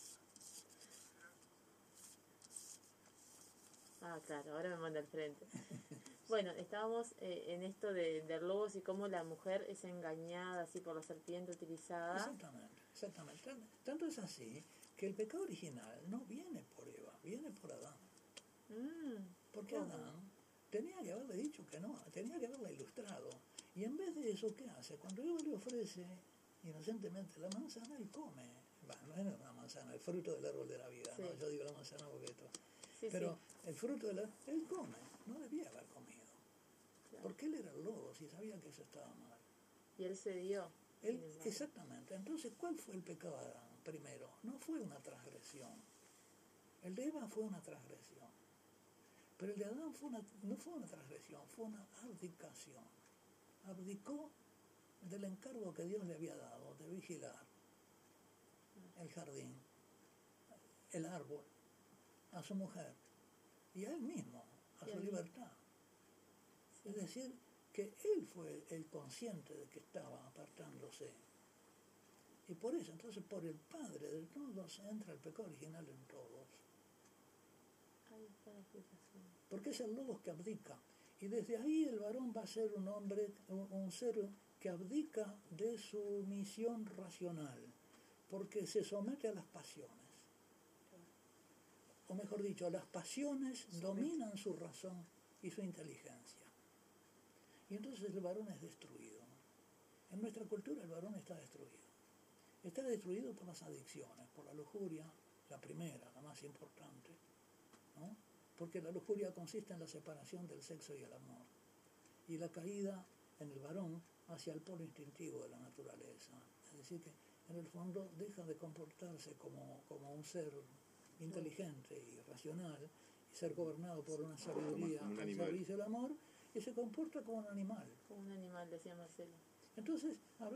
Ah, claro, ahora me manda al frente. Bueno, estábamos en esto de lobos y cómo la mujer es engañada así por la serpiente utilizada. Exactamente. Tanto es así que el pecado original no viene por Eva, viene por Adán. Porque ¿cómo? Adán tenía que haberle dicho que no, tenía que haberla ilustrado. Y en vez de eso, ¿qué hace? Cuando Eva le ofrece inocentemente la manzana, él come. Bueno, no era una manzana, el fruto del árbol de la vida, Sí. ¿no? Yo digo la manzana porque esto... Sí, Pero el fruto de la... Él come, no debía haber comido. Claro. Porque él era el lobo, si sabía que eso estaba mal. Y él se dio. Él, exactamente. Entonces, ¿cuál fue el pecado de Adán? Primero, no fue una transgresión. El de Eva fue una transgresión. Pero el de Adán no fue una transgresión, fue una abdicación. Abdicó del encargo que Dios le había dado de vigilar el jardín, el árbol, a su mujer y a él mismo, a su libertad. Es decir, que él fue el consciente de que estaba apartándose. Y por eso, entonces, por el padre de todos entra el pecado original en todos. Ahí está la explicación. Porque es el lobo que abdica. Y desde ahí el varón va a ser un hombre, un ser que abdica de su misión racional, porque se somete a las pasiones. O mejor dicho, las pasiones dominan su razón y su inteligencia. Y entonces el varón es destruido. En nuestra cultura el varón está destruido. Está destruido por las adicciones, por la lujuria, la primera, la más importante, ¿no? Porque la lujuria consiste en la separación del sexo y el amor. Y la caída en el varón hacia el polo instintivo de la naturaleza. Es decir, que en el fondo deja de comportarse como un ser inteligente y racional y ser gobernado por una sabiduría Como un al animal. servicio del amor, y se comporta como un animal. Como un animal, decía Marcelo. Entonces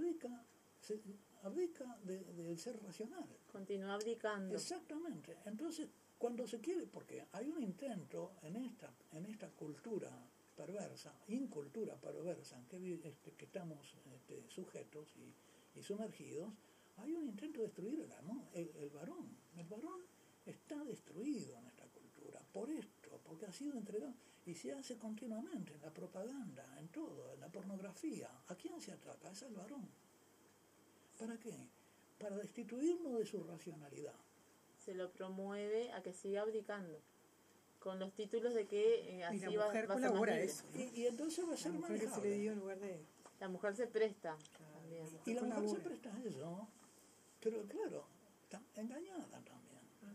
abdica del ser racional. Continúa abdicando. Exactamente. Entonces, cuando se quiere, porque hay un intento en esta cultura perversa, incultura perversa en que estamos sujetos y sumergidos, hay un intento de destruir el varón. El varón está destruido en esta cultura por esto, porque ha sido entregado y se hace continuamente en la propaganda, en todo, en la pornografía. ¿A quién se ataca? Es al varón. ¿Para qué? Para destituirlo de su racionalidad. Se lo promueve a que siga abdicando. Con los títulos de que Y así la va a mujer ser más colabora libre. eso. Y entonces va a La ser mujer que se le manejable. dio en lugar de... La mujer se presta también. Y la mujer se colabora. presta a eso, pero claro, está engañada también.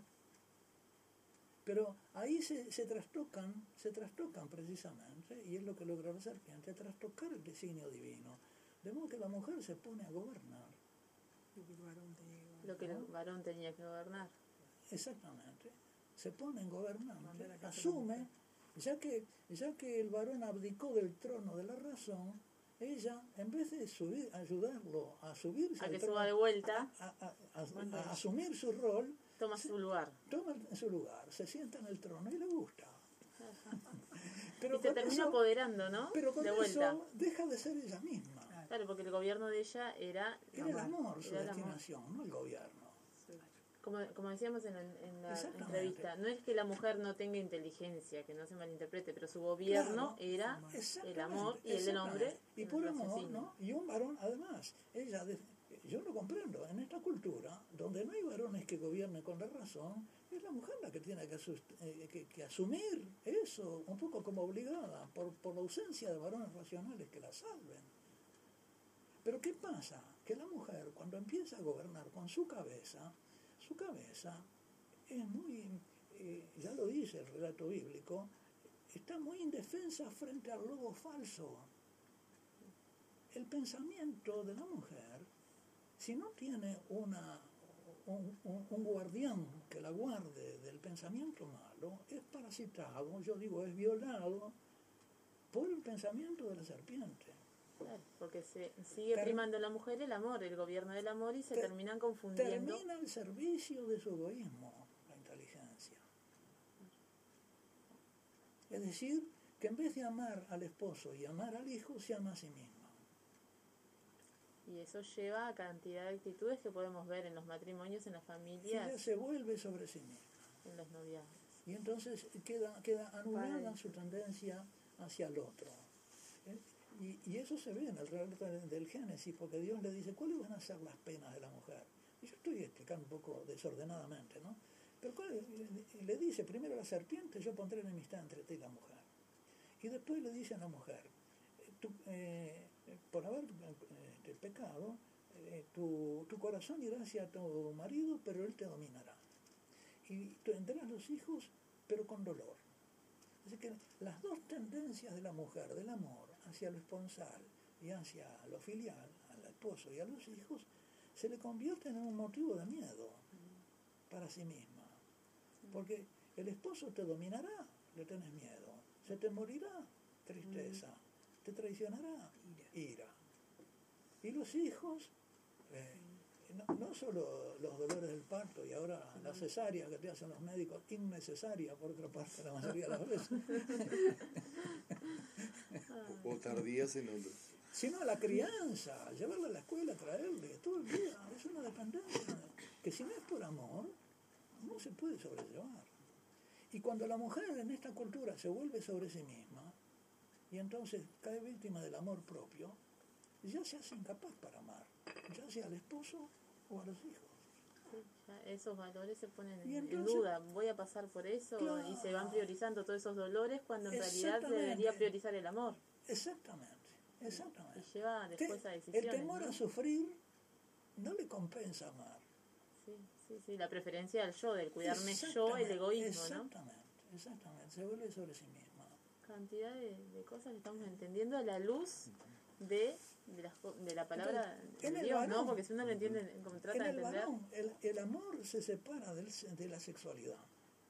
Pero ahí se trastocan precisamente, y es lo que logra la serpiente, trastocar el designio divino. De modo que la mujer se pone a gobernar. Lo que el varón tenía que Lo que el varón tenía que gobernar. Exactamente. Se pone en gobernante, Mandar a casa asume, ya que el varón abdicó del trono de la razón, ella, en vez de ayudarlo a subirse A al que trono, suba de vuelta, a asumir su rol, toma su lugar. toma su lugar, se sienta en el trono y le gusta. Y Pero se con termina eso, apoderando, ¿no? pero con De vuelta. eso deja de ser ella misma. Claro, porque el gobierno de ella era Era el amor su Era el amor. destinación, no el gobierno. como decíamos en la Exactamente. entrevista, no es que la mujer no tenga inteligencia, que no se malinterprete, pero su gobierno Claro, era el Exactamente, amor y el del hombre. exactamente. Y en por el amor, raciocinio. ¿no? Y un varón, además, yo lo comprendo, en esta cultura, donde no hay varones que gobiernen con la razón, es la mujer la que tiene que asumir eso, un poco como obligada, por la ausencia de varones racionales que la salven. Pero ¿qué pasa? Que la mujer, cuando empieza a gobernar con su cabeza es muy, ya lo dice el relato bíblico, está muy indefensa frente al lobo falso. El pensamiento de la mujer, si no tiene un guardián que la guarde del pensamiento malo, es parasitado, yo digo, es violado por el pensamiento de la serpiente. Claro, porque se sigue primando en la mujer el amor, el gobierno del amor, y se terminan confundiendo. Termina al servicio de su egoísmo, la inteligencia. Es decir, que en vez de amar al esposo y amar al hijo, se ama a sí misma. Y eso lleva a cantidad de actitudes que podemos ver en los matrimonios, en las familias, Ella se vuelve sobre sí misma. en los noviazgos. Y entonces queda anulada su tendencia hacia el otro. Y eso se ve en el relato del Génesis, porque Dios le dice, ¿cuáles van a ser las penas de la mujer? Y yo estoy explicando un poco desordenadamente, ¿no? Pero le dice primero a la serpiente, yo pondré enemistad entre ti y la mujer. Y después le dice a la mujer, por haber pecado, tu corazón irá hacia tu marido, pero él te dominará. Y tendrás los hijos, pero con dolor. Así que las dos tendencias de la mujer, del amor, hacia lo esponsal y hacia lo filial, al esposo y a los hijos, se le convierten en un motivo de miedo para sí misma. Porque el esposo te dominará, le tenés miedo. Se te morirá, tristeza. Te traicionará, ira. Y los hijos, no solo los dolores del parto y ahora la cesárea que te hacen los médicos, innecesaria por otra parte la mayoría de las veces, O tardías en otros. sino la crianza, llevarla a la escuela, traerle todo el día. Es una dependencia que si no es por amor, no se puede sobrellevar. Y cuando la mujer en esta cultura se vuelve sobre sí misma, y entonces cae víctima del amor propio, ya se hace incapaz para amar, ya sea al esposo o a los hijos. Sí, ya esos valores se ponen Y en entonces- duda. Voy a pasar por eso Claro. y se van priorizando todos esos dolores cuando en realidad se Exactamente. debería priorizar el amor. Exactamente. Exactamente. Y lleva después a El decisiones. temor ¿no? a sufrir no le compensa amar. Sí, la preferencia del yo, del cuidarme yo, el Exactamente, egoísmo, ¿no? Exactamente, se vuelve sobre sí misma. Cantidad de cosas que estamos entendiendo a la luz de la palabra En de el Dios, varón, ¿no? Porque si uno lo entiende como trata En de el entender, varón, el amor se separa de la sexualidad.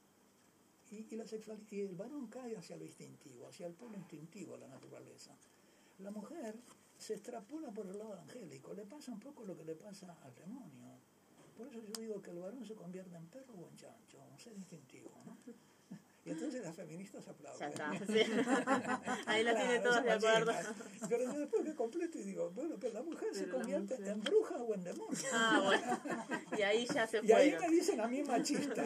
Y el varón cae hacia lo instintivo, hacia el polo instintivo de la naturaleza. La mujer se extrapola por el lado angélico, le pasa un poco lo que le pasa al demonio. Por eso yo digo que el varón se convierte en perro o en chancho, un ser instintivo, ¿no? Y entonces las feministas aplauden. ya está. Sí. Ahí la tiene todas son de acuerdo. machistas. Pero yo después que completo y digo, bueno, pero la mujer se Pero la convierte mujer- en bruja o en demonio. Ah, bueno. Y ahí ya se Y ahí fueron. me dicen a mí machista.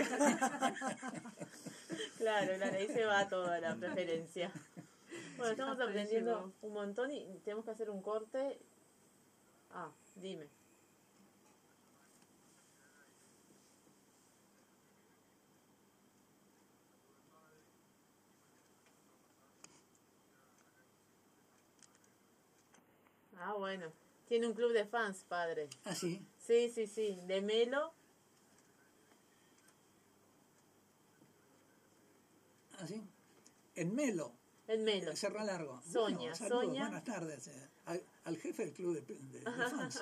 Claro, ahí se va toda la preferencia. Bueno, estamos Hasta ahí aprendiendo llegó. un montón y tenemos que hacer un corte. Ah, dime. Ah, bueno. Tiene un club de fans, padre. ¿Ah, sí? Sí. De Melo. ¿Ah, sí? En Melo. En Melo. Cerro Largo. Soña, Bueno, saludos, Soña. buenas tardes. Al jefe del club de fans.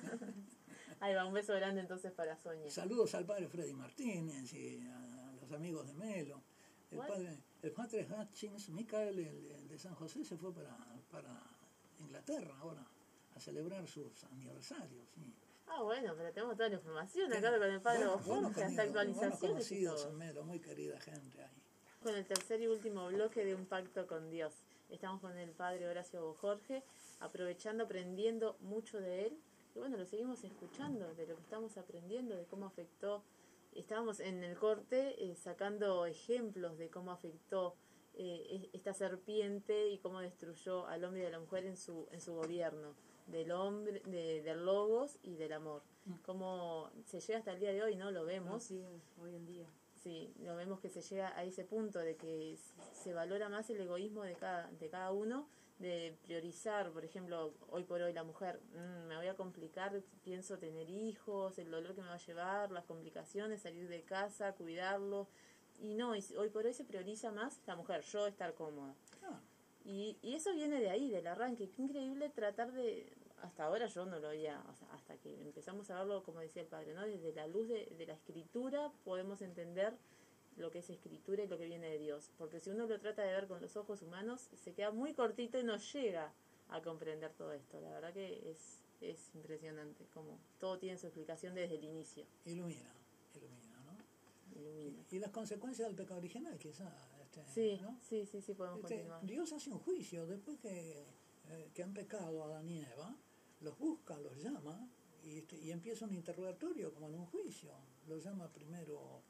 Ahí va, un beso grande entonces para Soña. Saludos al padre Freddy Martínez y a los amigos de Melo. El padre Hutchins, Michael, el de San José, se fue para Inglaterra ahora a celebrar sus aniversarios. Sí. Ah, bueno, pero tenemos toda la información acá con el padre Jorge, hasta actualizaciones y conocidos todo. en Melo, muy querida gente ahí. Con el tercer y último bloque de Un Pacto con Dios. Estamos con el padre Horacio Jorge, aprovechando, aprendiendo mucho de él. Y bueno, lo seguimos escuchando, de lo que estamos aprendiendo, de cómo afectó. Estábamos en el corte sacando ejemplos de cómo afectó esta serpiente y cómo destruyó al hombre y a la mujer en su gobierno, del hombre, del logos y del amor. Cómo se llega hasta el día de hoy, ¿no? Lo vemos. Así es, hoy en día. Sí, lo vemos que se llega a ese punto de que se valora más el egoísmo de cada uno, de priorizar, por ejemplo, hoy por hoy la mujer, me voy a complicar, pienso tener hijos, el dolor que me va a llevar, las complicaciones, salir de casa, cuidarlo, y no, hoy por hoy se prioriza más la mujer, yo estar cómoda. Ah, Y eso viene de ahí, del arranque, qué increíble tratar de, hasta ahora yo no lo había, o sea, hasta que empezamos a verlo, como decía el padre, ¿no? Desde la luz de la escritura podemos entender lo que es escritura y lo que viene de Dios, porque si uno lo trata de ver con los ojos humanos, se queda muy cortito y no llega a comprender todo esto. La verdad que es impresionante, como todo tiene su explicación desde el inicio. ilumina, ¿no? Ilumina. Y las consecuencias del pecado original, quizá. Sí, ¿no? sí, podemos continuar. Dios hace un juicio después que han pecado Adán y Eva, los busca, los llama y empieza un interrogatorio como en un juicio. Los llama primero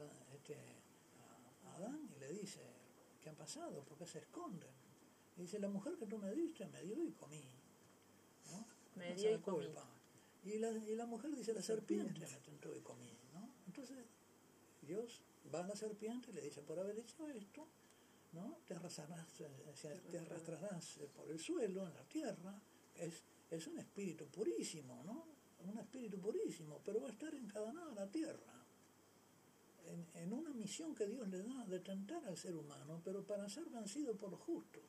a Adán y le dice, ¿qué ha pasado? ¿Por qué se esconden? Y dice, la mujer que tú me diste me dio y comí, ¿no? Me Esa dio y es la comí. culpa. Y la mujer dice, la serpiente me tentó y comí, ¿no? Entonces Dios va a la serpiente y le dice, por haber hecho esto, ¿no? te arrastrarás por el suelo, en la tierra. Es un espíritu purísimo, ¿no? Un espíritu purísimo, pero va a estar encadenado a la tierra. En una misión que Dios le da de tentar al ser humano, pero para ser vencido por los justos.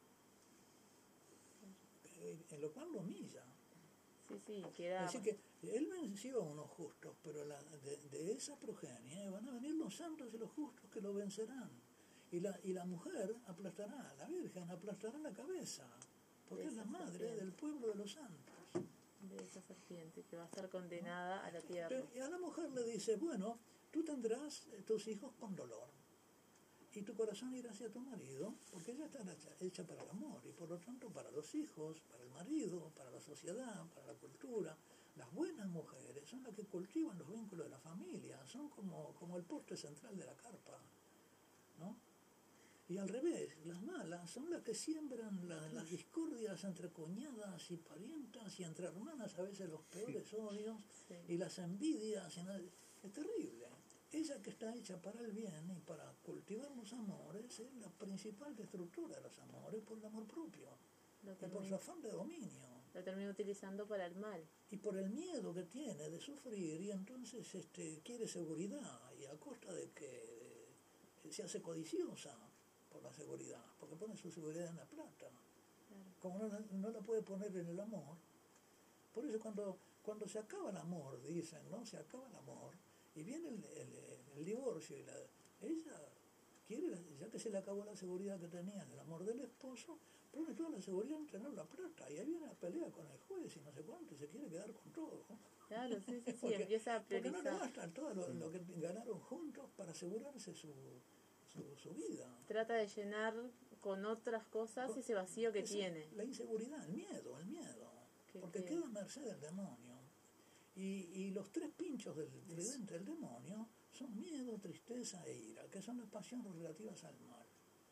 En lo cual lo humilla. Sí, queda... Así que él venció a unos justos, pero de esa progenie van a venir los santos y los justos que lo vencerán. Y la mujer aplastará, la Virgen aplastará la cabeza, porque De es la esa madre serpiente. del pueblo de los santos. de esa serpiente que va a estar condenada a la tierra. Y a la mujer le dice, bueno, tú tendrás tus hijos con dolor. Y tu corazón irá hacia tu marido, porque ella está hecha para el amor, y por lo tanto para los hijos, para el marido, para la sociedad, para la cultura. Las buenas mujeres son las que cultivan los vínculos de la familia, son como el poste central de la carpa, ¿no? Y al revés, las malas son las que siembran las discordias entre cuñadas y parientas y entre hermanas, a veces los peores odios, Sí. y las envidias. Es terrible. Ella que está hecha para el bien y para cultivar los amores es la principal destructora de los amores por el amor propio. y por su afán de dominio. Lo termina utilizando para el mal. Y por el miedo que tiene de sufrir, y entonces quiere seguridad, y a costa de que se hace codiciosa por la seguridad, porque pone su seguridad en la plata. Claro. Como no la puede poner en el amor. Por eso cuando se acaba el amor, dicen, ¿no? Se acaba el amor, y viene el divorcio, y ella quiere, ya que se le acabó la seguridad que tenía en el amor del esposo, pone toda la seguridad en tener la plata, y ahí viene la pelea con el juez y no sé cuánto, y se quiere quedar con todo. Claro, sí, Porque- empieza a Porque no le priorizar. basta todo lo que ganaron juntos para asegurarse su vida. Trata de llenar con otras cosas ese vacío que tiene. La inseguridad, el miedo. Porque queda a merced del demonio. Y los tres pinchos del tridente del demonio son miedo, tristeza e ira, que son las pasiones relativas al mal.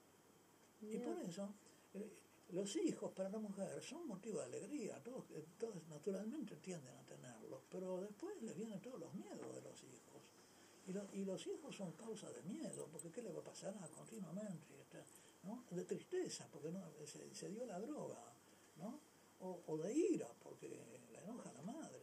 Y por eso, los hijos para la mujer son motivo de alegría, todos naturalmente tienden a tenerlos, pero después les vienen todos los miedos de los hijos. Y los hijos son causa de miedo, porque ¿qué le va a pasar continuamente? ¿No? De tristeza, porque no se dio la droga, ¿no? O de ira, porque la enoja a la madre.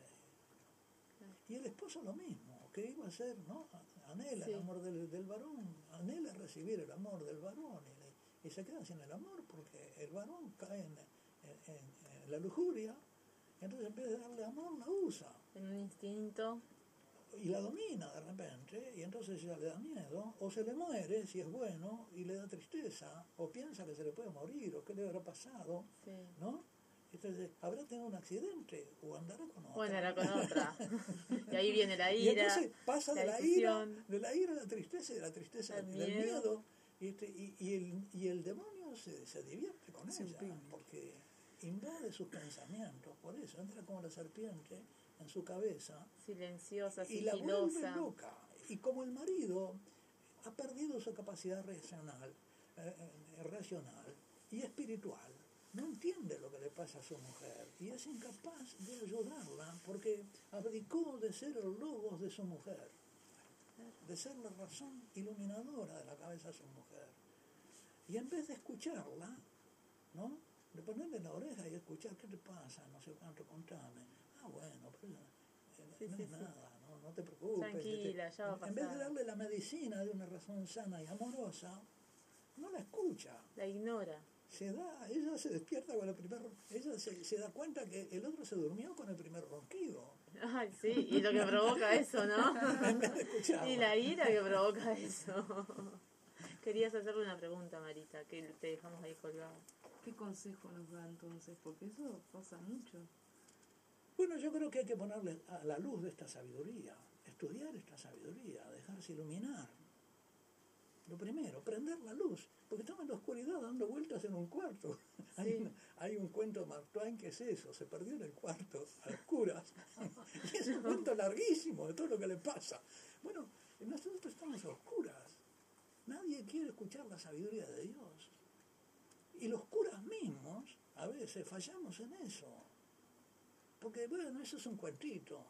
Y el esposo lo mismo, que iba a ser, ¿no? Anhela el amor del varón, anhela recibir el amor del varón, y se queda sin el amor, porque el varón cae en la lujuria, y entonces en vez de darle amor, la usa. En un instinto. Y la domina de repente, y entonces ya le da miedo, o se le muere si es bueno, y le da tristeza, o piensa que se le puede morir, o qué le habrá pasado, Sí. ¿no? Entonces, habrá tenido un accidente, o andará con otra. O andará con otra. Y ahí viene la Y ira. entonces pasa de la ira a la tristeza, y de la tristeza al miedo, y el demonio se divierte con ella, porque invade sus pensamientos, por eso entra como la serpiente en su cabeza, Silenciosa, y la vuelve sigilosa. loca. Y como el marido ha perdido su capacidad racional y espiritual, no entiende lo que le pasa a su mujer y es incapaz de ayudarla porque abdicó de ser el logos de su mujer, de ser la razón iluminadora de la cabeza de su mujer. Y en vez de escucharla, ¿no? De ponerle la oreja y escuchar, ¿qué te pasa? No sé cuánto, contame. Ah, bueno, pero no es nada, no te preocupes. Tranquila, ya va a pasar. En vez de darle la medicina de una razón sana y amorosa, no la escucha. La ignora. Ella se despierta con el primer, ella se da cuenta que el otro se durmió con el primer ronquido. Ay, sí, y lo que provoca eso, ¿no? En vez de escucharla. Y la ira que provoca eso. Querías hacerle una pregunta, Marita, que te dejamos ahí colgado. ¿Qué consejo nos da entonces? Porque eso pasa mucho. Bueno, yo creo que hay que ponerle a la luz de esta sabiduría, estudiar esta sabiduría, dejarse iluminar. Lo primero, prender la luz, porque estamos en la oscuridad dando vueltas en un cuarto. Sí. Hay un cuento de Mark Twain que es eso, se perdió en el cuarto, a oscuras. Y es un cuento larguísimo de todo lo que le pasa. Bueno, nosotros estamos a oscuras. Nadie quiere escuchar la sabiduría de Dios. Y los curas mismos, a veces, fallamos en eso. Porque, bueno, eso es un cuentito.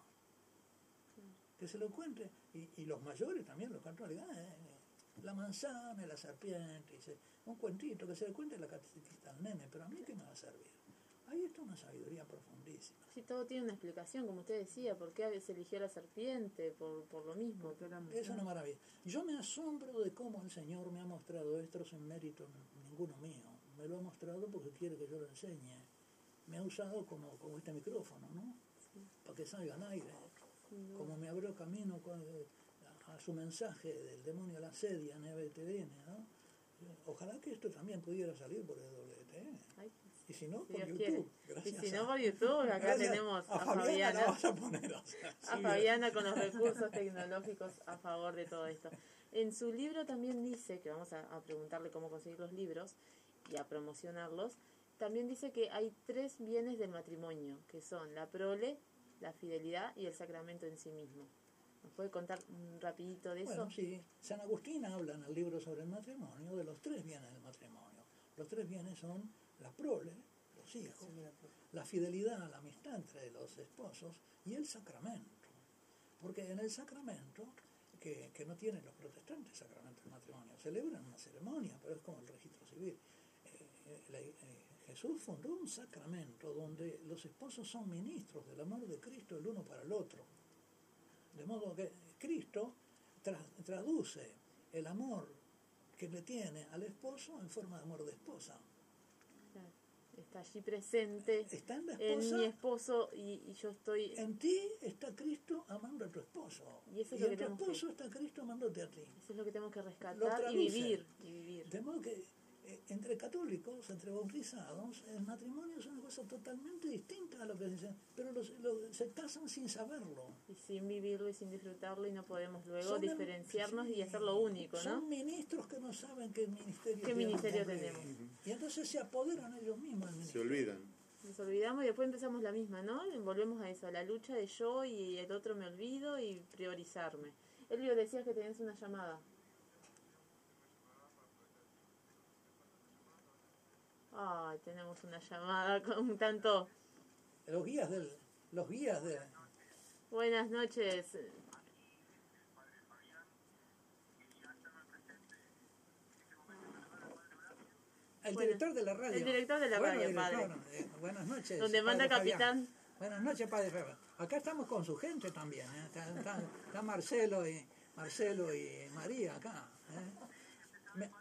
Que se lo cuente. Y los mayores también lo cuentan. La manzana y la serpiente. Un cuentito que se le cuente la catequista al nene. Pero a mí, ¿qué me va a servir? Ahí está una sabiduría profundísima. Sí, todo tiene una explicación, como usted decía. ¿Por qué a veces eligió a la serpiente? Por lo mismo. Es una maravilla. Yo me asombro de cómo el Señor me ha mostrado esto sin mérito ninguno mío. Me lo ha mostrado porque quiere que yo lo enseñe. Me ha usado como este micrófono, ¿no? Sí. Para que salga al aire. Como me abrió camino a su mensaje del demonio a la sedia en EWTN, ¿no? Ojalá que esto también pudiera salir por EWTN. Ay, Y si no, si por Dios YouTube. quiere. Gracias Y si no, por YouTube, acá gracias tenemos a a Fabiana. La Fabiana. vas a poner, o sea, A sí, Fabiana con los recursos tecnológicos a favor de todo esto. En su libro también dice, que vamos a preguntarle cómo conseguir los libros y a promocionarlos, también dice que hay 3 bienes del matrimonio, que son la prole, la fidelidad y el sacramento en sí mismo. ¿Nos puede contar un rapidito de eso? Bueno, sí. San Agustín habla en el libro sobre el matrimonio de los 3 bienes del matrimonio. Los 3 bienes son la prole, los hijos, la fidelidad, la amistad entre los esposos y el sacramento. Porque en el sacramento, que no tienen los protestantes sacramento del matrimonio, celebran una ceremonia, pero es como el registro civil. Jesús fundó un sacramento donde los esposos son ministros del amor de Cristo el uno para el otro. De modo que Cristo traduce el amor que le tiene al esposo en forma de amor de esposa. Claro. Está allí presente Está en la en esposa, mi esposo y yo estoy... en ti está Cristo amando a tu esposo. Y eso es Y lo que en tu tenemos esposo está Cristo amándote a ti. Eso es lo que tenemos que Lo rescatar y traduce. vivir. De modo que entre católicos, entre bautizados, el matrimonio es una cosa totalmente distinta a lo que dicen, pero se casan sin saberlo. Y sin vivirlo y sin disfrutarlo y no podemos luego Son diferenciarnos sí, y hacerlo único, ¿no? Son ministros que no saben qué ministerio, ¿Qué ministerio cumplir. tenemos? Y entonces se apoderan ellos mismos del Se ministerio. olvidan. Nos olvidamos y después empezamos la misma, ¿no? Volvemos a eso, a la lucha de yo y el otro me olvido y priorizarme. Elvio, decías que tenías una llamada. Ay, tenemos una llamada con tanto... Los guías de... Buenas noches. El Bueno, director de la radio. el director de la radio, director, buenas noches. Donde manda padre Fabián. capitán. Buenas noches, padre Fabián. Acá estamos con su gente también. Está Marcelo y María acá. Me-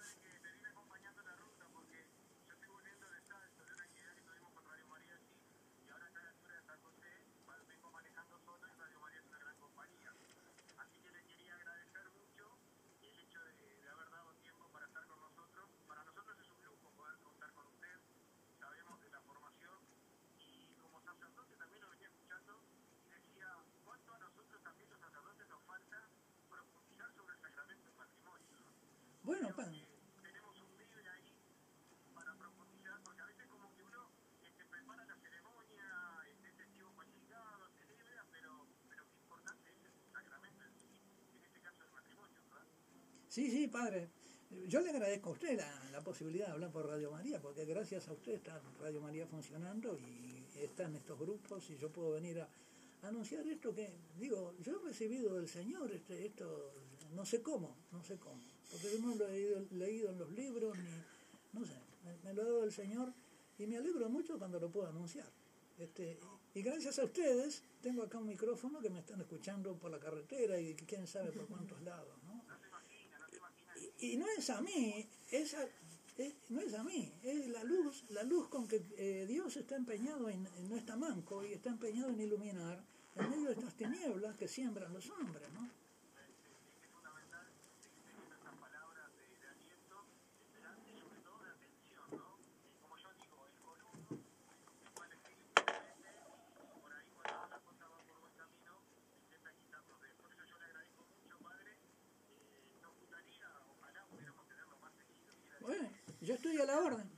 Bueno, sí, padre. Yo le agradezco a usted la posibilidad de hablar por Radio María, porque gracias a usted está Radio María funcionando y están estos grupos y yo puedo venir a anunciar esto que, digo, yo he recibido del Señor esto, no sé cómo, porque yo no lo he leído en los libros, ni, no sé, me lo ha dado el Señor y me alegro mucho cuando lo puedo anunciar. Y gracias a ustedes tengo acá un micrófono que me están escuchando por la carretera y quién sabe por cuántos lados, ¿no? Y no es a mí, no es a mí, es la luz con que Dios está empeñado no está manco y está empeñado en iluminar en medio de estas tinieblas que siembran los hombres, ¿no? Bueno, yo estoy a la orden.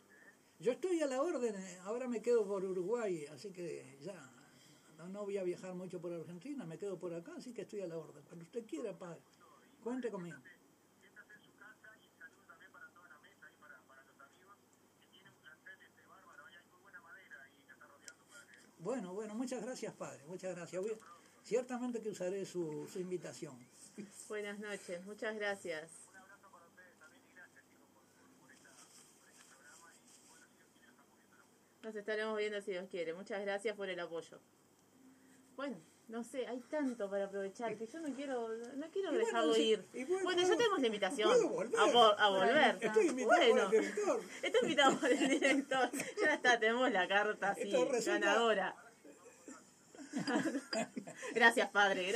Ahora me quedo por Uruguay, así que ya no voy a viajar mucho por Argentina, me quedo por acá, así que estoy a la orden. Cuando usted quiera, padre, cuente conmigo. Bueno, muchas gracias, padre, muchas gracias. Ciertamente que usaré su invitación. Buenas noches, muchas gracias. Nos estaremos viendo si Dios quiere. Muchas gracias por el apoyo. Bueno, no sé, hay tanto para aprovechar que yo no quiero dejarlo ir. Bueno, ya tenemos la invitación a volver. Estoy invitado por el director. Estoy invitado por el director. Ya está, tenemos la carta así, ganadora. Gracias, padre,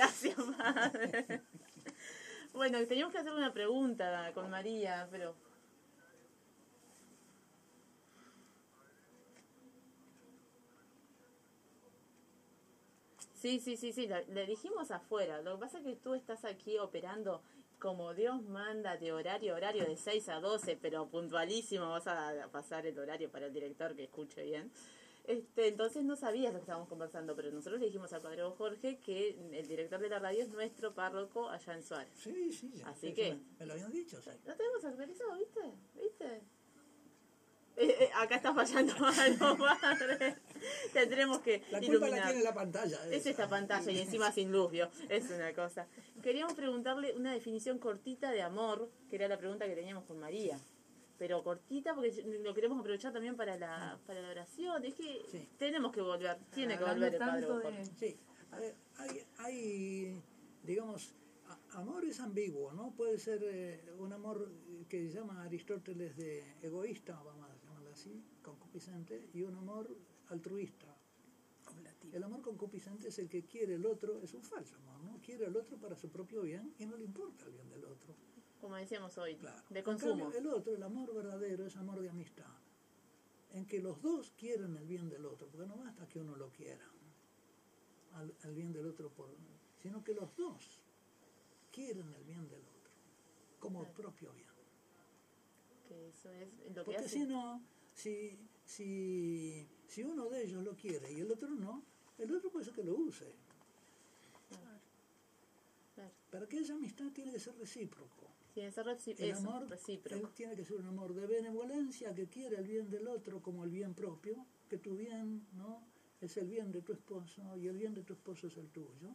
Bueno, teníamos que hacer una pregunta con María, pero... Sí, le dijimos afuera. Lo que pasa es que tú estás aquí operando como Dios manda, de horario de 6 a 12, pero puntualísimo. Vas a pasar el horario para el director que escuche bien. Entonces no sabías lo que estábamos conversando, pero nosotros le dijimos al padre Jorge que el director de la radio es nuestro párroco allá en Suárez. Sí. Así que... Me lo habían dicho, sí. ¿No tenemos actualizado, viste? Acá está fallando algo, padre. Tendremos que la culpa iluminar. la tiene la pantalla. Es esta pantalla y encima sin luz, ¿vio? Es una cosa. Queríamos preguntarle una definición cortita de amor, que era la pregunta que teníamos con María. pero cortita porque lo queremos aprovechar también para la oración. Es que Sí. tenemos que volver, tiene que Hablando volver el Padre tanto Jorge. Sí, a ver, hay digamos, amor es ambiguo, ¿no? Puede ser un amor que llama Aristóteles de egoísta, vamos a llamarlo así, concupiscente, y un amor altruista. El amor concupiscente es el que quiere el otro, es un falso amor, ¿no? Quiere al otro para su propio bien y no le importa el bien del otro. Como decíamos hoy, Claro. de En consumo. cambio, el otro, el amor verdadero, es amor de amistad, en que los dos quieren el bien del otro, porque no basta que uno lo quiera, al bien del otro, sino que los dos quieren el bien del otro, como propio bien. Que eso es lo que Porque hace. si no, si uno de ellos lo quiere y el otro no, el otro puede ser que lo use. Claro. Para que esa amistad tiene que ser recíproco. Tiene que ser El amor recíproco. tiene que ser un amor de benevolencia que quiere el bien del otro como el bien propio, que tu bien, ¿no?, es el bien de tu esposo y el bien de tu esposo es el tuyo.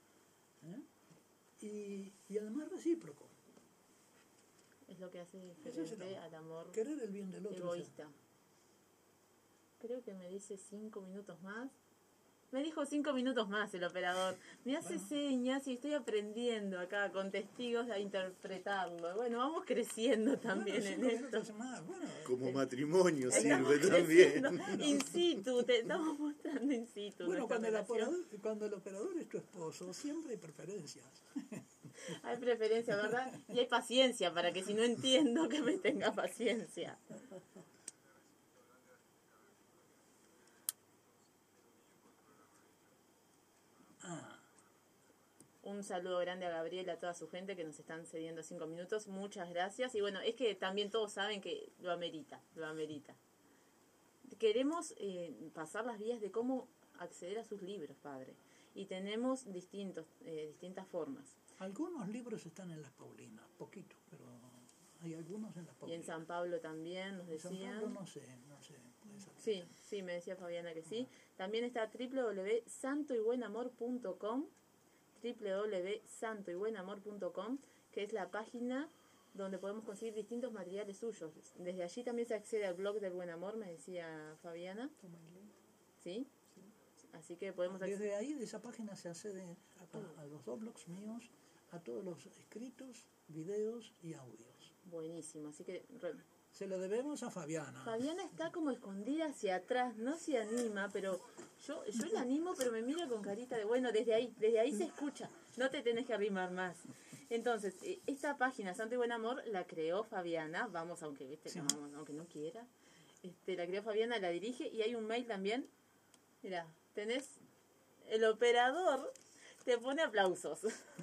Y además recíproco. Es lo que hace Ese es el diferente amor. al amor Querer el bien del otro. egoísta. Creo que me dice 5 minutos más. Me dijo 5 minutos más el operador. Me hace señas y estoy aprendiendo acá con testigos a interpretarlo. Bueno, vamos creciendo también en esto. Como matrimonio Estamos sirve también. creciendo in situ, te estamos mostrando in situ. Bueno, nuestra relación. cuando el operador es tu esposo, siempre hay preferencias. Hay preferencia, ¿verdad? Y hay paciencia para que si no entiendo que me tenga paciencia. Un saludo grande a Gabriel, a toda su gente que nos están cediendo 5 minutos. Muchas gracias. Y bueno, es que también todos saben que lo amerita, lo amerita. Queremos pasar las vías de cómo acceder a sus libros, padre. Y tenemos distintas formas. Algunos libros están en las Paulinas, poquitos, pero hay algunos en las Y Paulinas. en San Pablo también nos En San decían. Pablo no sé, puede ser. Sí, me decía Fabiana que sí. También está www.santoybuenamor.com, www.santoybuenamor.com, que es la página donde podemos conseguir distintos materiales suyos. Desde allí también se accede al blog del Buen Amor, me decía Fabiana. ¿Sí? Así que podemos acceder. Desde ahí, de esa página, se accede a los dos blogs míos, a todos los escritos, videos y audios. Buenísimo, así que Se lo debemos a Fabiana. Fabiana está como escondida hacia atrás, no se anima, pero yo la animo, pero me mira con carita de, bueno, desde ahí se escucha, no te tenés que arrimar más. Entonces, esta página, Santo y Buen Amor, la creó Fabiana, vamos, aunque no quiera, la creó Fabiana, la dirige, y hay un mail también, mira, tenés, el operador te pone aplausos.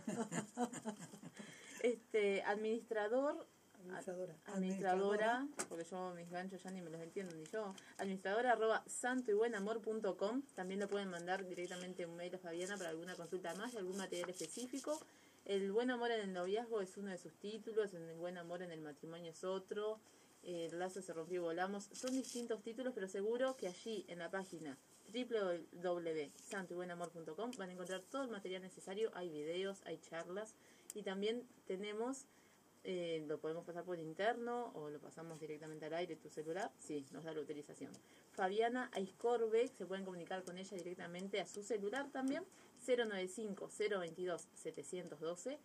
Administradora, porque yo mis ganchos ya ni me los entiendo ni yo, administradora@santoybuenamor.com. También lo pueden mandar directamente un mail a Fabiana para alguna consulta más y algún material específico. El buen amor en el noviazgo es uno de sus títulos, el buen amor en el matrimonio es otro, el lazo se rompió y volamos. Son distintos títulos, pero seguro que allí en la página www.santoybuenamor.com van a encontrar todo el material necesario. Hay videos, hay charlas y también tenemos, lo podemos pasar por interno o lo pasamos directamente al aire tu celular, sí, nos da la autorización. Fabiana Aiscorbe, se pueden comunicar con ella directamente a su celular también, 095-022-712,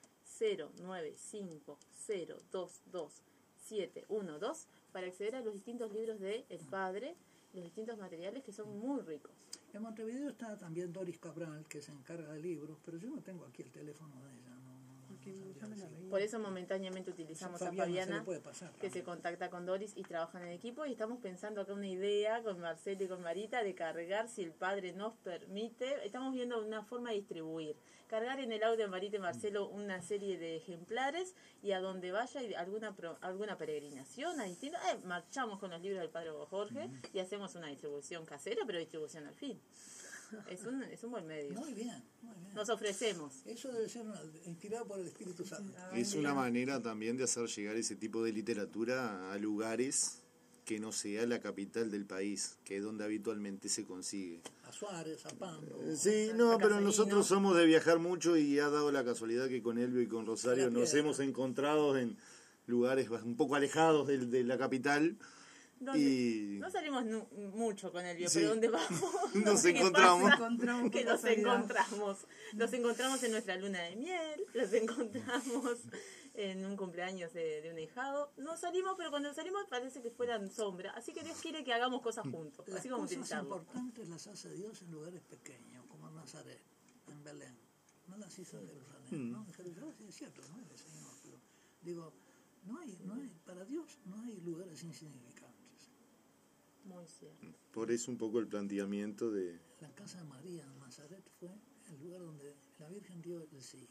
095-022-712, para acceder a los distintos libros de El Padre, los distintos materiales que son muy ricos. En Montevideo está también Doris Cabral, que se encarga de libros, pero yo no tengo aquí el teléfono de ella. Por eso momentáneamente utilizamos a Fabiana, que se contacta con Doris y trabajan en equipo, y estamos pensando acá una idea con Marcelo y con Marita de cargar, si el padre nos permite, estamos viendo una forma de distribuir, cargar en el audio de Marita y Marcelo una serie de ejemplares, y a donde vaya alguna peregrinación, marchamos con los libros del padre Jorge y hacemos una distribución casera, pero distribución al fin. Es un buen medio. Muy bien, muy bien. Nos ofrecemos. Eso debe ser inspirado por el Espíritu Santo. Es una manera también de hacer llegar ese tipo de literatura a lugares que no sea la capital del país, que es donde habitualmente se consigue. A Suárez, a Pambo. Sí, no, pero nosotros somos de viajar mucho y ha dado la casualidad que con Elvio y con Rosario nos hemos encontrado en lugares un poco alejados de la capital. Y no salimos mucho con Elvio, sí, pero donde vamos nos ¿qué encontramos. pasa? Que los encontramos. Los encontramos en nuestra luna de miel, los encontramos en un cumpleaños de un ahijado. No salimos, pero cuando salimos parece que fueran sombra. Así que Dios quiere que hagamos cosas juntos. Las Así como cosas utilizarlo. importantes las hace Dios en lugares pequeños, como en Nazaret, en Belén. No las hizo en Jerusalén, ¿no? En Jerusalén sí es cierto, ¿no? El Señor, pero digo, no hay, para Dios no hay lugares insignificantes. Muy cierto. Por eso un poco el planteamiento de... La casa de María en Nazaret fue el lugar donde la Virgen dio el sí.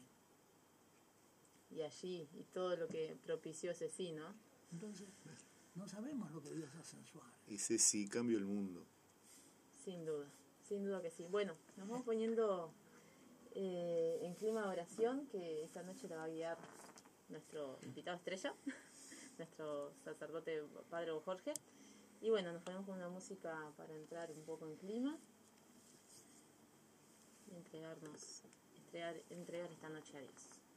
Y allí, y todo lo que propició ese sí, ¿no? Entonces, no sabemos lo que Dios hace en Suárez. Ese sí cambió el mundo. Sin duda que sí. Bueno, nos vamos poniendo en clima de oración, que esta noche la va a guiar nuestro invitado estrella, nuestro sacerdote Padre Jorge. Y bueno, nos ponemos con una música para entrar un poco en clima y entregar esta noche a Dios.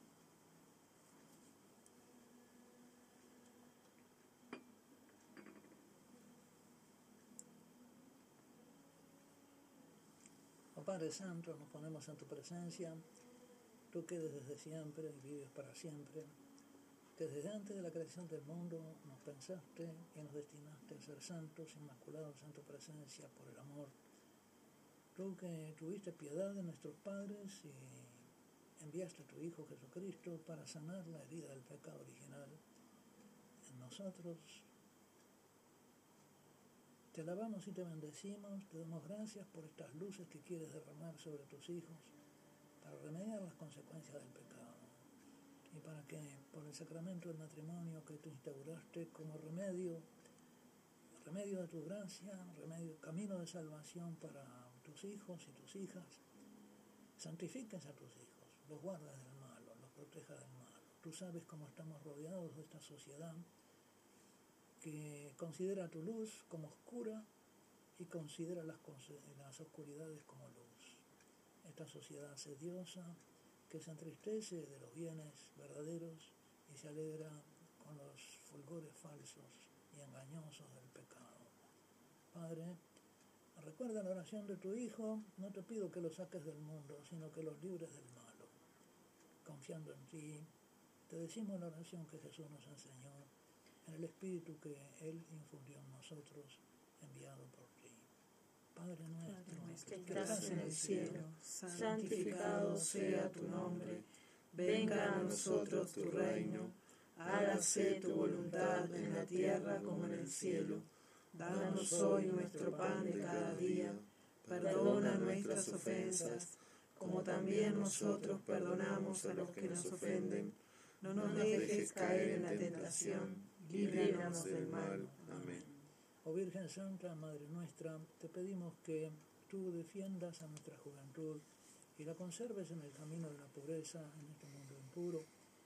Oh Padre Santo, nos ponemos en tu presencia, tú que eres desde siempre y vives para siempre, que desde antes de la creación del mundo nos pensaste y nos destinaste a ser santos, inmaculados en tu presencia por el amor. Tú que tuviste piedad de nuestros padres y enviaste a tu Hijo Jesucristo para sanar la herida del pecado original en nosotros. Te alabamos y te bendecimos, te damos gracias por estas luces que quieres derramar sobre tus hijos para remediar las consecuencias del pecado y para que por el sacramento del matrimonio que tú instauraste como remedio de tu gracia, camino de salvación para tus hijos y tus hijas, santifiques a tus hijos, los guardas del malo, los protejas del malo. Tú sabes cómo estamos rodeados de esta sociedad que considera tu luz como oscura y considera las oscuridades como luz. Esta sociedad sediosa que se entristece de los bienes verdaderos y se alegra con los fulgores falsos y engañosos del pecado. Padre, recuerda la oración de tu Hijo, no te pido que los saques del mundo, sino que los libres del malo. Confiando en ti, te decimos la oración que Jesús nos enseñó, en el Espíritu que Él infundió en nosotros, enviado por ti. Padre nuestro, que estás en el cielo, santificado sea tu nombre, venga a nosotros tu reino, hágase tu voluntad en la tierra como en el cielo. Danos hoy nuestro pan de cada día, perdona nuestras ofensas, como también nosotros perdonamos a los que nos ofenden. No nos dejes caer en la tentación, líbranos del mal. Amén. Oh Virgen Santa, Madre nuestra, te pedimos que tú defiendas a nuestra juventud y la conserves en el camino de la pobreza, en este mundo impuro.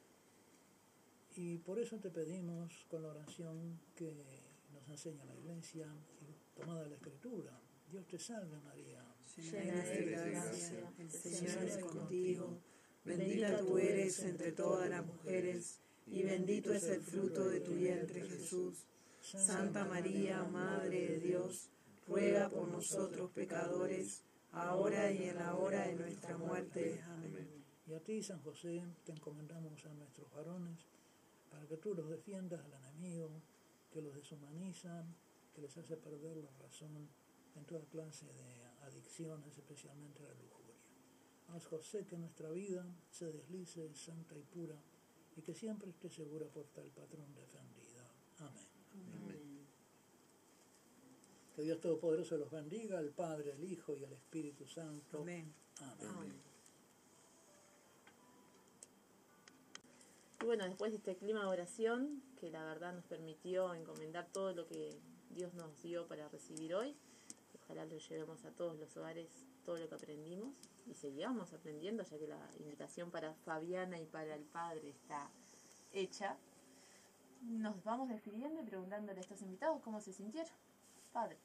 Y por eso te pedimos, con la oración que nos enseña la Iglesia, y tomada la Escritura, Dios te salve María. Llena eres de gracia, el Señor es contigo, bendita tú eres entre todas las mujeres, y bendito es el fruto de tu vientre Jesús. Santa María, Madre de Dios, ruega por nosotros pecadores, ahora y en la hora de nuestra muerte. Amén. Y a ti, San José, te encomendamos a nuestros varones, para que tú los defiendas al enemigo, que los deshumaniza, que les hace perder la razón en toda clase de adicciones, especialmente la lujuria. Haz, José, que nuestra vida se deslice santa y pura, y que siempre esté segura por tal patrón defendida. Amén. Amén. Que Dios Todopoderoso los bendiga, el Padre, el Hijo y el Espíritu Santo. Amén. Amén. Amén. Y bueno, después de este clima de oración, que la verdad nos permitió encomendar todo lo que Dios nos dio para recibir hoy, ojalá lo llevemos a todos los hogares, todo lo que aprendimos, y seguimos aprendiendo, ya que la invitación para Fabiana y para el Padre está hecha. Nos vamos despidiendo y preguntándole a estos invitados cómo se sintieron. Padre.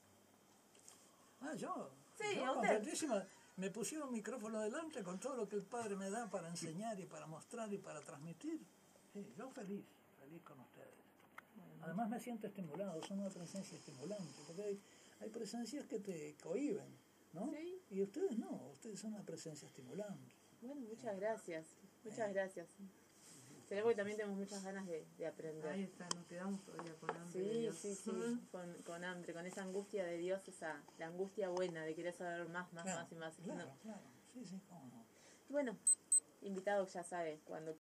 Yo Sí, a usted. contentísima. Me pusieron un micrófono delante con todo lo que el Padre me da para enseñar y para mostrar y para transmitir. Sí, yo feliz. feliz con ustedes. Además me siento estimulado, son una presencia estimulante, porque hay presencias que te cohíben, ¿no? Sí. Y ustedes no, ustedes son una presencia estimulante. Bueno, muchas gracias. Muchas gracias. Será porque también tenemos muchas ganas de aprender. Ahí está, nos quedamos todavía con hambre de Sí, Dios. sí, sí, con hambre, con esa angustia de Dios, la angustia buena de querer saber más Claro, y más. claro, No. claro, sí, sí, cómo no. Bueno, invitado ya sabe, cuando